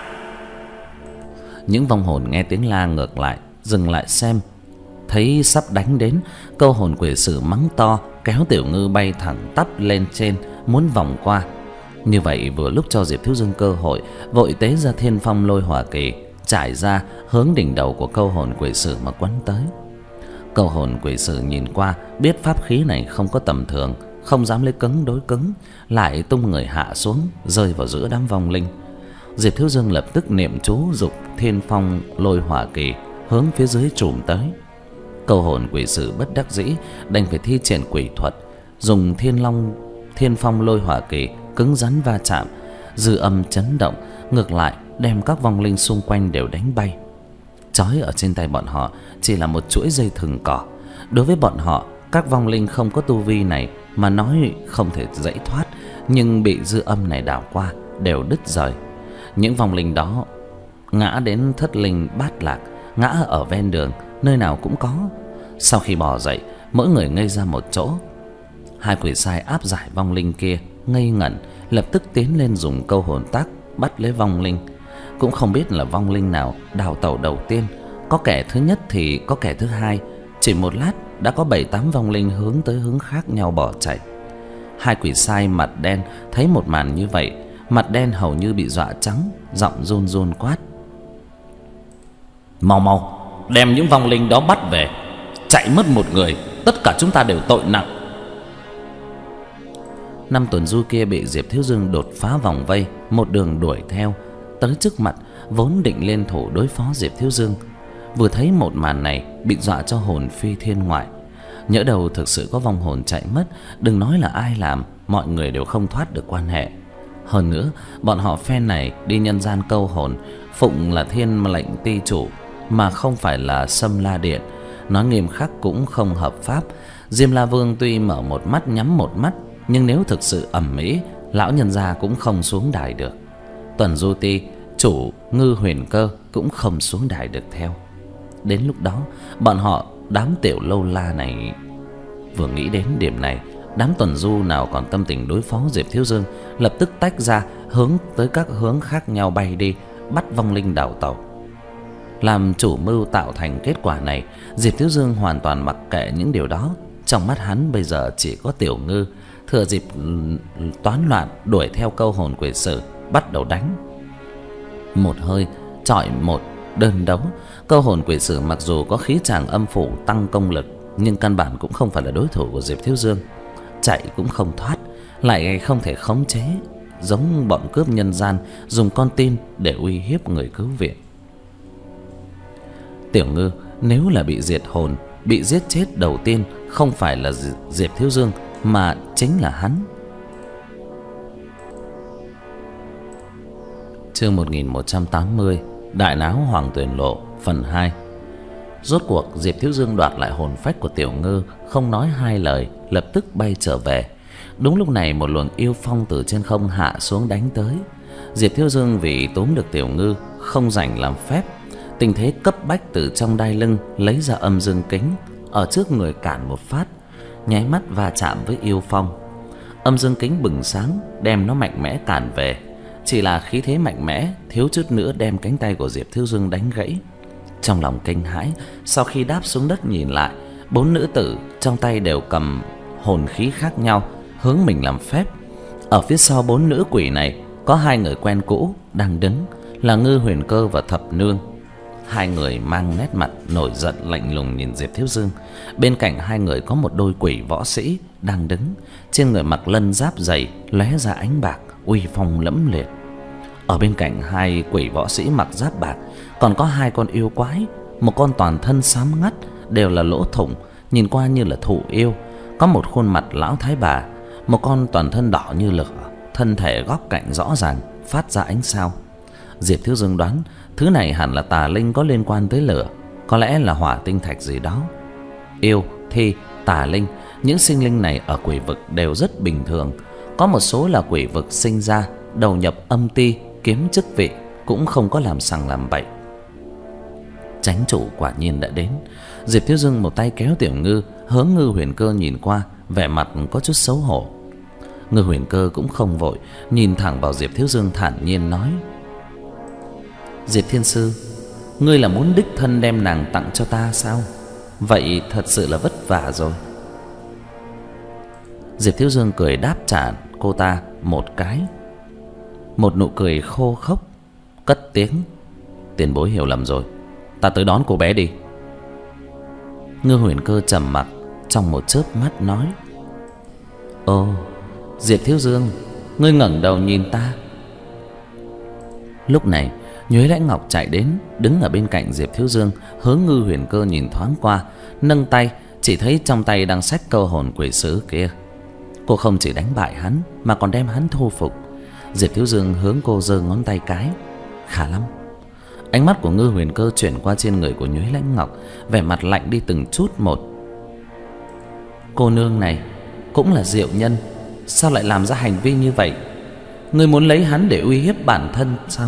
Speaker 1: Những vong hồn nghe tiếng la ngược lại, dừng lại xem. Thấy sắp đánh đến, câu hồn quỷ sử mắng to, kéo Tiểu Ngư bay thẳng tắp lên trên, muốn vòng qua. Như vậy vừa lúc cho Diệp Thiếu Dương cơ hội, vội tế ra Thiên Phong Lôi Hỏa Kỳ, trải ra hướng đỉnh đầu của câu hồn quỷ sử mà quấn tới. Câu hồn quỷ sử nhìn qua, biết pháp khí này không có tầm thường, không dám lấy cứng đối cứng, lại tung người hạ xuống, rơi vào giữa đám vong linh. Diệp Thiếu Dương lập tức niệm chú dục Thiên Phong Lôi Hỏa Kỳ hướng phía dưới trùm tới. Câu hồn quỷ sử bất đắc dĩ đành phải thi triển quỷ thuật, dùng Thiên Long Thiên Phong Lôi Hỏa Kỳ cứng rắn va chạm, dư âm chấn động, ngược lại đem các vong linh xung quanh đều đánh bay. Trói ở trên tay bọn họ chỉ là một chuỗi dây thừng cỏ. Đối với bọn họ, các vong linh không có tu vi này mà nói không thể giải thoát, nhưng bị dư âm này đảo qua đều đứt rời. Những vong linh đó ngã đến thất linh bát lạc, ngã ở ven đường, nơi nào cũng có. Sau khi bò dậy, mỗi người ngây ra một chỗ. Hai quỷ sai áp giải vong linh kia ngây ngẩn, lập tức tiến lên dùng câu hồn tác bắt lấy vong linh. Cũng không biết là vong linh nào đào tẩu đầu tiên, có kẻ thứ nhất thì có kẻ thứ hai. Chỉ một lát đã có bảy tám vong linh hướng tới hướng khác nhau bỏ chạy. Hai quỷ sai mặt đen thấy một màn như vậy, mặt đen hầu như bị dọa trắng, giọng run run quát: mau mau đem những vong linh đó bắt về, chạy mất một người, tất cả chúng ta đều tội nặng. Năm tuần du kia bị Diệp Thiếu Dương đột phá vòng vây, một đường đuổi theo tới trước mặt, vốn định lên thủ đối phó Diệp Thiếu Dương. Vừa thấy một màn này, bị dọa cho hồn phi thiên ngoại. Nhỡ đầu thực sự có vong hồn chạy mất, đừng nói là ai làm, mọi người đều không thoát được quan hệ. Hơn nữa, bọn họ phen này đi nhân gian câu hồn, phụng là thiên lệnh ti chủ mà không phải là Sâm La Điện, nói nghiêm khắc cũng không hợp pháp. Diêm La Vương tuy mở một mắt nhắm một mắt, nhưng nếu thực sự ầm ĩ, lão nhân gia cũng không xuống đài được. Tuần Du Ti chủ Ngư Huyền Cơ cũng không xuống đài được theo. Đến lúc đó, bọn họ đám tiểu lâu la này vừa nghĩ đến điểm này, đám tuần du nào còn tâm tình đối phó Diệp Thiếu Dương, lập tức tách ra hướng tới các hướng khác nhau bay đi, bắt vong linh đào tẩu. Làm chủ mưu tạo thành kết quả này, Diệp Thiếu Dương hoàn toàn mặc kệ những điều đó. Trong mắt hắn bây giờ chỉ có Tiểu Ngư, thừa dịp toán loạn đuổi theo câu hồn quỷ sử, bắt đầu đánh. Một hơi chọi một đơn đấu, câu hồn quỷ sử mặc dù có khí tràng âm phủ tăng công lực, nhưng căn bản cũng không phải là đối thủ của Diệp Thiếu Dương. Chạy cũng không thoát, lại không thể khống chế, giống bọn cướp nhân gian dùng con tin để uy hiếp người cứu viện. Tiểu Ngư nếu là bị diệt hồn, bị giết chết đầu tiên không phải là Diệp Thiếu Dương mà chính là hắn. Chương một nghìn một trăm tám mươi, Đại náo Hoàng Tuyền Lộ phần hai. Rốt cuộc Diệp Thiếu Dương đoạt lại hồn phách của Tiểu Ngư, không nói hai lời, lập tức bay trở về. Đúng lúc này một luồng yêu phong từ trên không hạ xuống đánh tới. Diệp Thiếu Dương vì túm được Tiểu Ngư, không rảnh làm phép, tình thế cấp bách từ trong đai lưng lấy ra âm dương kính, ở trước người cản một phát, nháy mắt va chạm với yêu phong. Âm dương kính bừng sáng, đem nó mạnh mẽ cản về. Chỉ là khí thế mạnh mẽ thiếu chút nữa đem cánh tay của Diệp Thiếu Dương đánh gãy. Trong lòng kinh hãi, sau khi đáp xuống đất nhìn lại, bốn nữ tử trong tay đều cầm hồn khí khác nhau, hướng mình làm phép. Ở phía sau bốn nữ quỷ này có hai người quen cũ đang đứng, là Ngư Huyền Cơ và Thập Nương. Hai người mang nét mặt nổi giận lạnh lùng nhìn Diệp Thiếu Dương. Bên cạnh hai người có một đôi quỷ võ sĩ đang đứng, trên người mặc lân giáp dày lóe ra ánh bạc, uy phong lẫm liệt. Ở bên cạnh hai quỷ võ sĩ mặc giáp bạc còn có hai con yêu quái, một con toàn thân xám ngắt đều là lỗ thủng, nhìn qua như là thụ yêu, có một khuôn mặt lão thái bà, một con toàn thân đỏ như lửa, thân thể góc cạnh rõ ràng phát ra ánh sao. Diệp Thiếu Dương đoán thứ này hẳn là tà linh có liên quan tới lửa, có lẽ là hỏa tinh thạch gì đó. Yêu, thi, tà linh, những sinh linh này ở quỷ vực đều rất bình thường. Có một số là quỷ vực sinh ra, đầu nhập âm ti, kiếm chức vị, cũng không có làm sằng làm bậy. Chánh chủ quả nhiên đã đến. Diệp Thiếu Dương một tay kéo Tiểu Ngư, hướng Ngư Huyền Cơ nhìn qua, vẻ mặt có chút xấu hổ. Ngư Huyền Cơ cũng không vội, nhìn thẳng vào Diệp Thiếu Dương thản nhiên nói: Diệp Thiên Sư, ngươi là muốn đích thân đem nàng tặng cho ta sao? Vậy thật sự là vất vả rồi. Diệp Thiếu Dương cười đáp trả cô ta một cái, một nụ cười khô khốc, cất tiếng: Tiền bối hiểu lầm rồi, ta tới đón cô bé đi. Ngư Huyền Cơ trầm mặc, trong một chớp mắt nói: Ồ, Diệp Thiếu Dương, ngươi ngẩng đầu nhìn ta. Lúc này Nhuế Lãnh Ngọc chạy đến, đứng ở bên cạnh Diệp Thiếu Dương, hướng Ngư Huyền Cơ nhìn thoáng qua, nâng tay, chỉ thấy trong tay đang xách câu hồn quỷ sứ kia. Cô không chỉ đánh bại hắn mà còn đem hắn thu phục. Diệp Thiếu Dương hướng cô giơ ngón tay cái: Khá lắm. Ánh mắt của Ngư Huyền Cơ chuyển qua trên người của Nhuế Lãnh Ngọc, vẻ mặt lạnh đi từng chút một. Cô nương này cũng là diệu nhân, sao lại làm ra hành vi như vậy? Ngươi muốn lấy hắn để uy hiếp bản thân sao?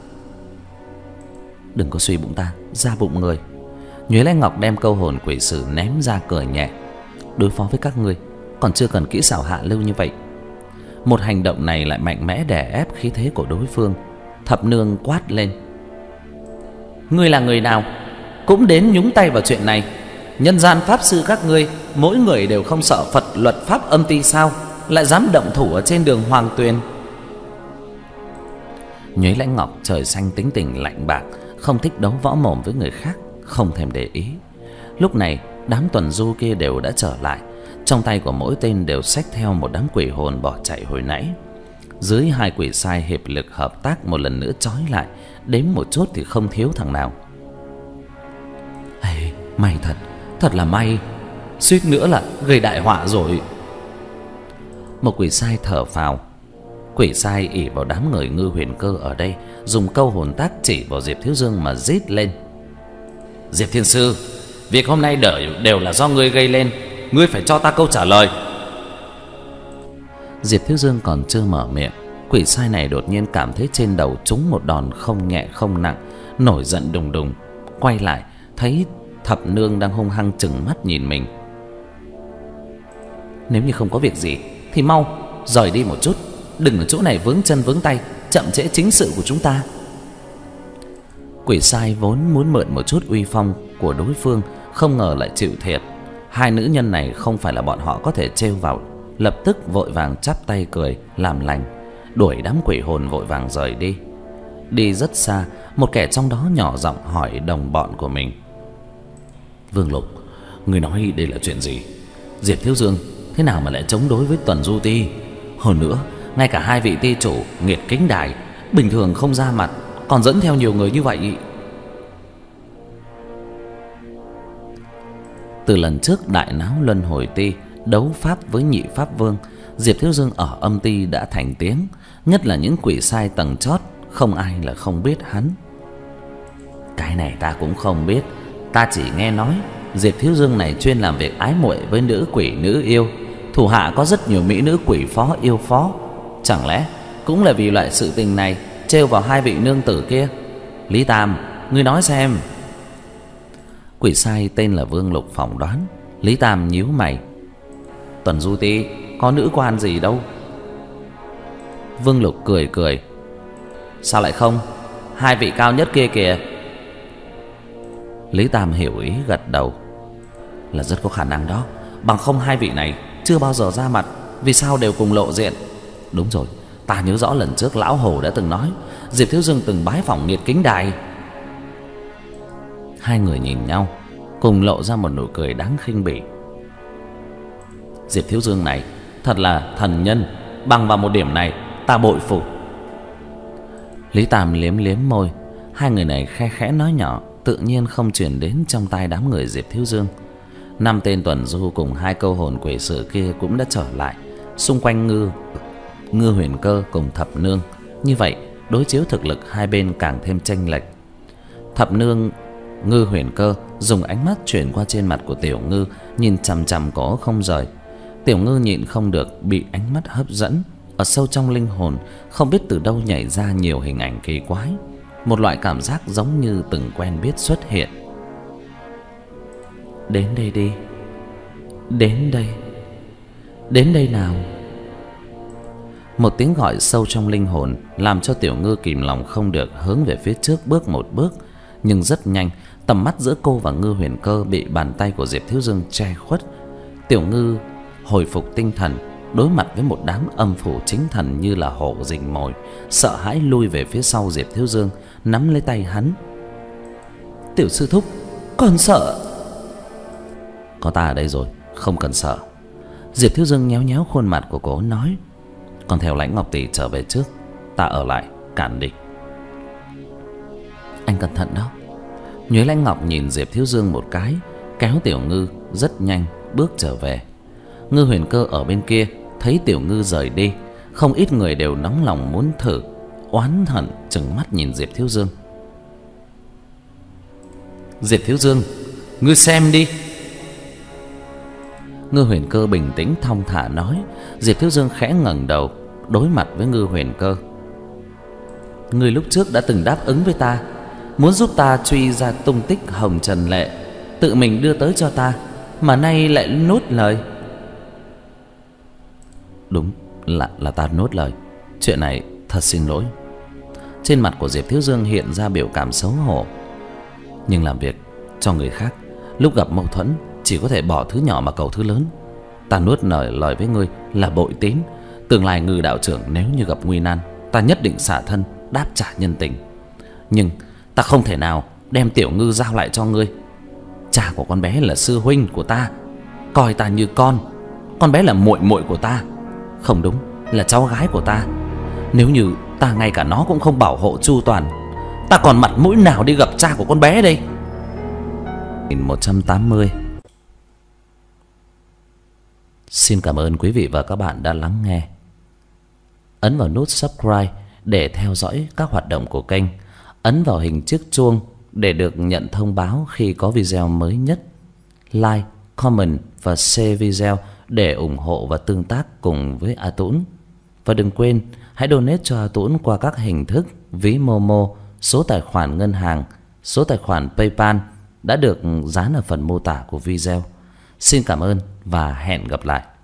Speaker 1: Đừng có suy bụng ta, ra bụng người. Nhuế Lãnh Ngọc đem câu hồn quỷ sử ném ra, cười nhẹ: Đối phó với các ngươi còn chưa cần kỹ xảo hạ lưu như vậy. Một hành động này lại mạnh mẽ đè ép khí thế của đối phương. Thập nương quát lên: Ngươi là người nào cũng đến nhúng tay vào chuyện này? Nhân gian pháp sư các ngươi mỗi người đều không sợ Phật luật pháp âm ti sao, lại dám động thủ ở trên đường Hoàng Tuyền? Nhuế Lãnh Ngọc trời xanh tính tình lạnh bạc, không thích đấu võ mồm với người khác, không thèm để ý. Lúc này đám tuần du kia đều đã trở lại, trong tay của mỗi tên đều xách theo một đám quỷ hồn bỏ chạy hồi nãy. Dưới hai quỷ sai hiệp lực hợp tác một lần nữa trói lại, đếm một chút thì không thiếu thằng nào. Hey, may thật, thật là may, suýt nữa là gây đại họa rồi. Một quỷ sai thở phào. Quỷ sai ỷ vào đám người Ngư Huyền Cơ ở đây, dùng câu hồn tác chỉ vào Diệp Thiếu Dương mà rít lên: Diệp Thiên Sư, việc hôm nay đều là do ngươi gây lên, ngươi phải cho ta câu trả lời. Diệp Thiếu Dương còn chưa mở miệng, quỷ sai này đột nhiên cảm thấy trên đầu trúng một đòn không nhẹ không nặng, nổi giận đùng đùng, quay lại thấy Thập nương đang hung hăng trừng mắt nhìn mình. Nếu như không có việc gì thì mau rời đi một chút, đừng ở chỗ này vướng chân vướng tay, chậm trễ chính sự của chúng ta. Quỷ sai vốn muốn mượn một chút uy phong của đối phương, không ngờ lại chịu thiệt. Hai nữ nhân này không phải là bọn họ có thể trêu vào, lập tức vội vàng chắp tay cười làm lành, đuổi đám quỷ hồn vội vàng rời đi. Đi rất xa, một kẻ trong đó nhỏ giọng hỏi đồng bọn của mình: Vương Lục, người nói đây là chuyện gì? Diệp Thiếu Dương thế nào mà lại chống đối với Tuần Du Ti? Hơn nữa, ngay cả hai vị ti chủ Nghiệt Kính Đài bình thường không ra mặt, còn dẫn theo nhiều người như vậy. Từ lần trước đại náo Luân Hồi Ti đấu pháp với Nhị Pháp Vương, Diệp Thiếu Dương ở âm ti đã thành tiếng, nhất là những quỷ sai tầng chót, không ai là không biết hắn. Cái này ta cũng không biết, ta chỉ nghe nói Diệp Thiếu Dương này chuyên làm việc ái muội với nữ quỷ nữ yêu, thủ hạ có rất nhiều mỹ nữ quỷ phó yêu phó. Chẳng lẽ cũng là vì loại sự tình này trêu vào hai vị nương tử kia? Lý Tam, ngươi nói xem. Quỷ sai tên là Vương Lục phỏng đoán. Lý Tam nhíu mày: Tuần Du Ti có nữ quan gì đâu. Vương Lục cười cười: Sao lại không, hai vị cao nhất kia kìa. Lý Tam hiểu ý gật đầu: Là rất có khả năng đó, bằng không hai vị này chưa bao giờ ra mặt, vì sao đều cùng lộ diện? Đúng rồi, ta nhớ rõ lần trước lão Hồ đã từng nói Diệp Thiếu Dương từng bái phỏng Nghiệt Kính Đài. Hai người nhìn nhau, cùng lộ ra một nụ cười đáng khinh bỉ. Diệp Thiếu Dương này thật là thần nhân, bằng vào một điểm này ta bội phục. Lý Tam liếm liếm môi, hai người này khe khẽ nói nhỏ, tự nhiên không truyền đến trong tai đám người Diệp Thiếu Dương. Năm tên tuần du cùng hai câu hồn quỷ sử kia cũng đã trở lại, xung quanh Ngư Ngư Huyền Cơ cùng Thập nương. Như vậy đối chiếu thực lực hai bên càng thêm chênh lệch. Thập nương Ngư Huyền Cơ dùng ánh mắt chuyển qua trên mặt của Tiểu Ngư, nhìn chằm chằm cổ không rời. Tiểu Ngư nhịn không được bị ánh mắt hấp dẫn, ở sâu trong linh hồn không biết từ đâu nhảy ra nhiều hình ảnh kỳ quái, một loại cảm giác giống như từng quen biết xuất hiện. Đến đây đi, đến đây, đến đây nào. Một tiếng gọi sâu trong linh hồn làm cho Tiểu Ngư kìm lòng không được hướng về phía trước bước một bước. Nhưng rất nhanh, tầm mắt giữa cô và Ngư Huyền Cơ bị bàn tay của Diệp Thiếu Dương che khuất. Tiểu Ngư hồi phục tinh thần, đối mặt với một đám âm phủ chính thần như là hổ rình mồi, sợ hãi lui về phía sau Diệp Thiếu Dương, nắm lấy tay hắn. "Tiểu sư thúc, con sợ." "Có ta ở đây rồi, không cần sợ." Diệp Thiếu Dương nhéo nhéo khuôn mặt của cô nói: "Con theo Lãnh Ngọc tỷ trở về trước, ta ở lại cản địch." "Anh cẩn thận đó." Nhuế Lãnh Ngọc nhìn Diệp Thiếu Dương một cái, kéo Tiểu Ngư rất nhanh bước trở về. Ngư Huyền Cơ ở bên kia thấy Tiểu Ngư rời đi, không ít người đều nóng lòng muốn thử, oán hận trừng mắt nhìn Diệp Thiếu Dương. "Diệp Thiếu Dương, ngươi xem đi." Ngư Huyền Cơ bình tĩnh thong thả nói. Diệp Thiếu Dương khẽ ngẩng đầu đối mặt với Ngư Huyền Cơ. "Ngươi lúc trước đã từng đáp ứng với ta, muốn giúp ta truy ra tung tích Hồng Trần Lệ, tự mình đưa tới cho ta, mà nay lại nuốt lời." "Đúng là là ta nuốt lời. Chuyện này thật xin lỗi." Trên mặt của Diệp Thiếu Dương hiện ra biểu cảm xấu hổ. Nhưng làm việc cho người khác, lúc gặp mâu thuẫn chỉ có thể bỏ thứ nhỏ mà cầu thứ lớn. Ta nuốt lời lời với ngươi là bội tín. Tương lai Ngư đạo trưởng nếu như gặp nguy nan, ta nhất định xả thân đáp trả nhân tình. Nhưng ta không thể nào đem Tiểu Ngư giao lại cho ngươi. Cha của con bé là sư huynh của ta, coi ta như con. Con bé là muội muội của ta, không đúng là cháu gái của ta. Nếu như ta ngay cả nó cũng không bảo hộ chu toàn, ta còn mặt mũi nào đi gặp cha của con bé đây? một trăm tám mươi. Xin cảm ơn quý vị và các bạn đã lắng nghe. Ấn vào nút subscribe để theo dõi các hoạt động của kênh. Ấn vào hình chiếc chuông để được nhận thông báo khi có video mới nhất. Like, comment và share video để ủng hộ và tương tác cùng với A Tũng. Và đừng quên hãy donate cho A Tũng qua các hình thức ví Momo, số tài khoản ngân hàng, số tài khoản PayPal đã được dán ở phần mô tả của video. Xin cảm ơn và hẹn gặp lại.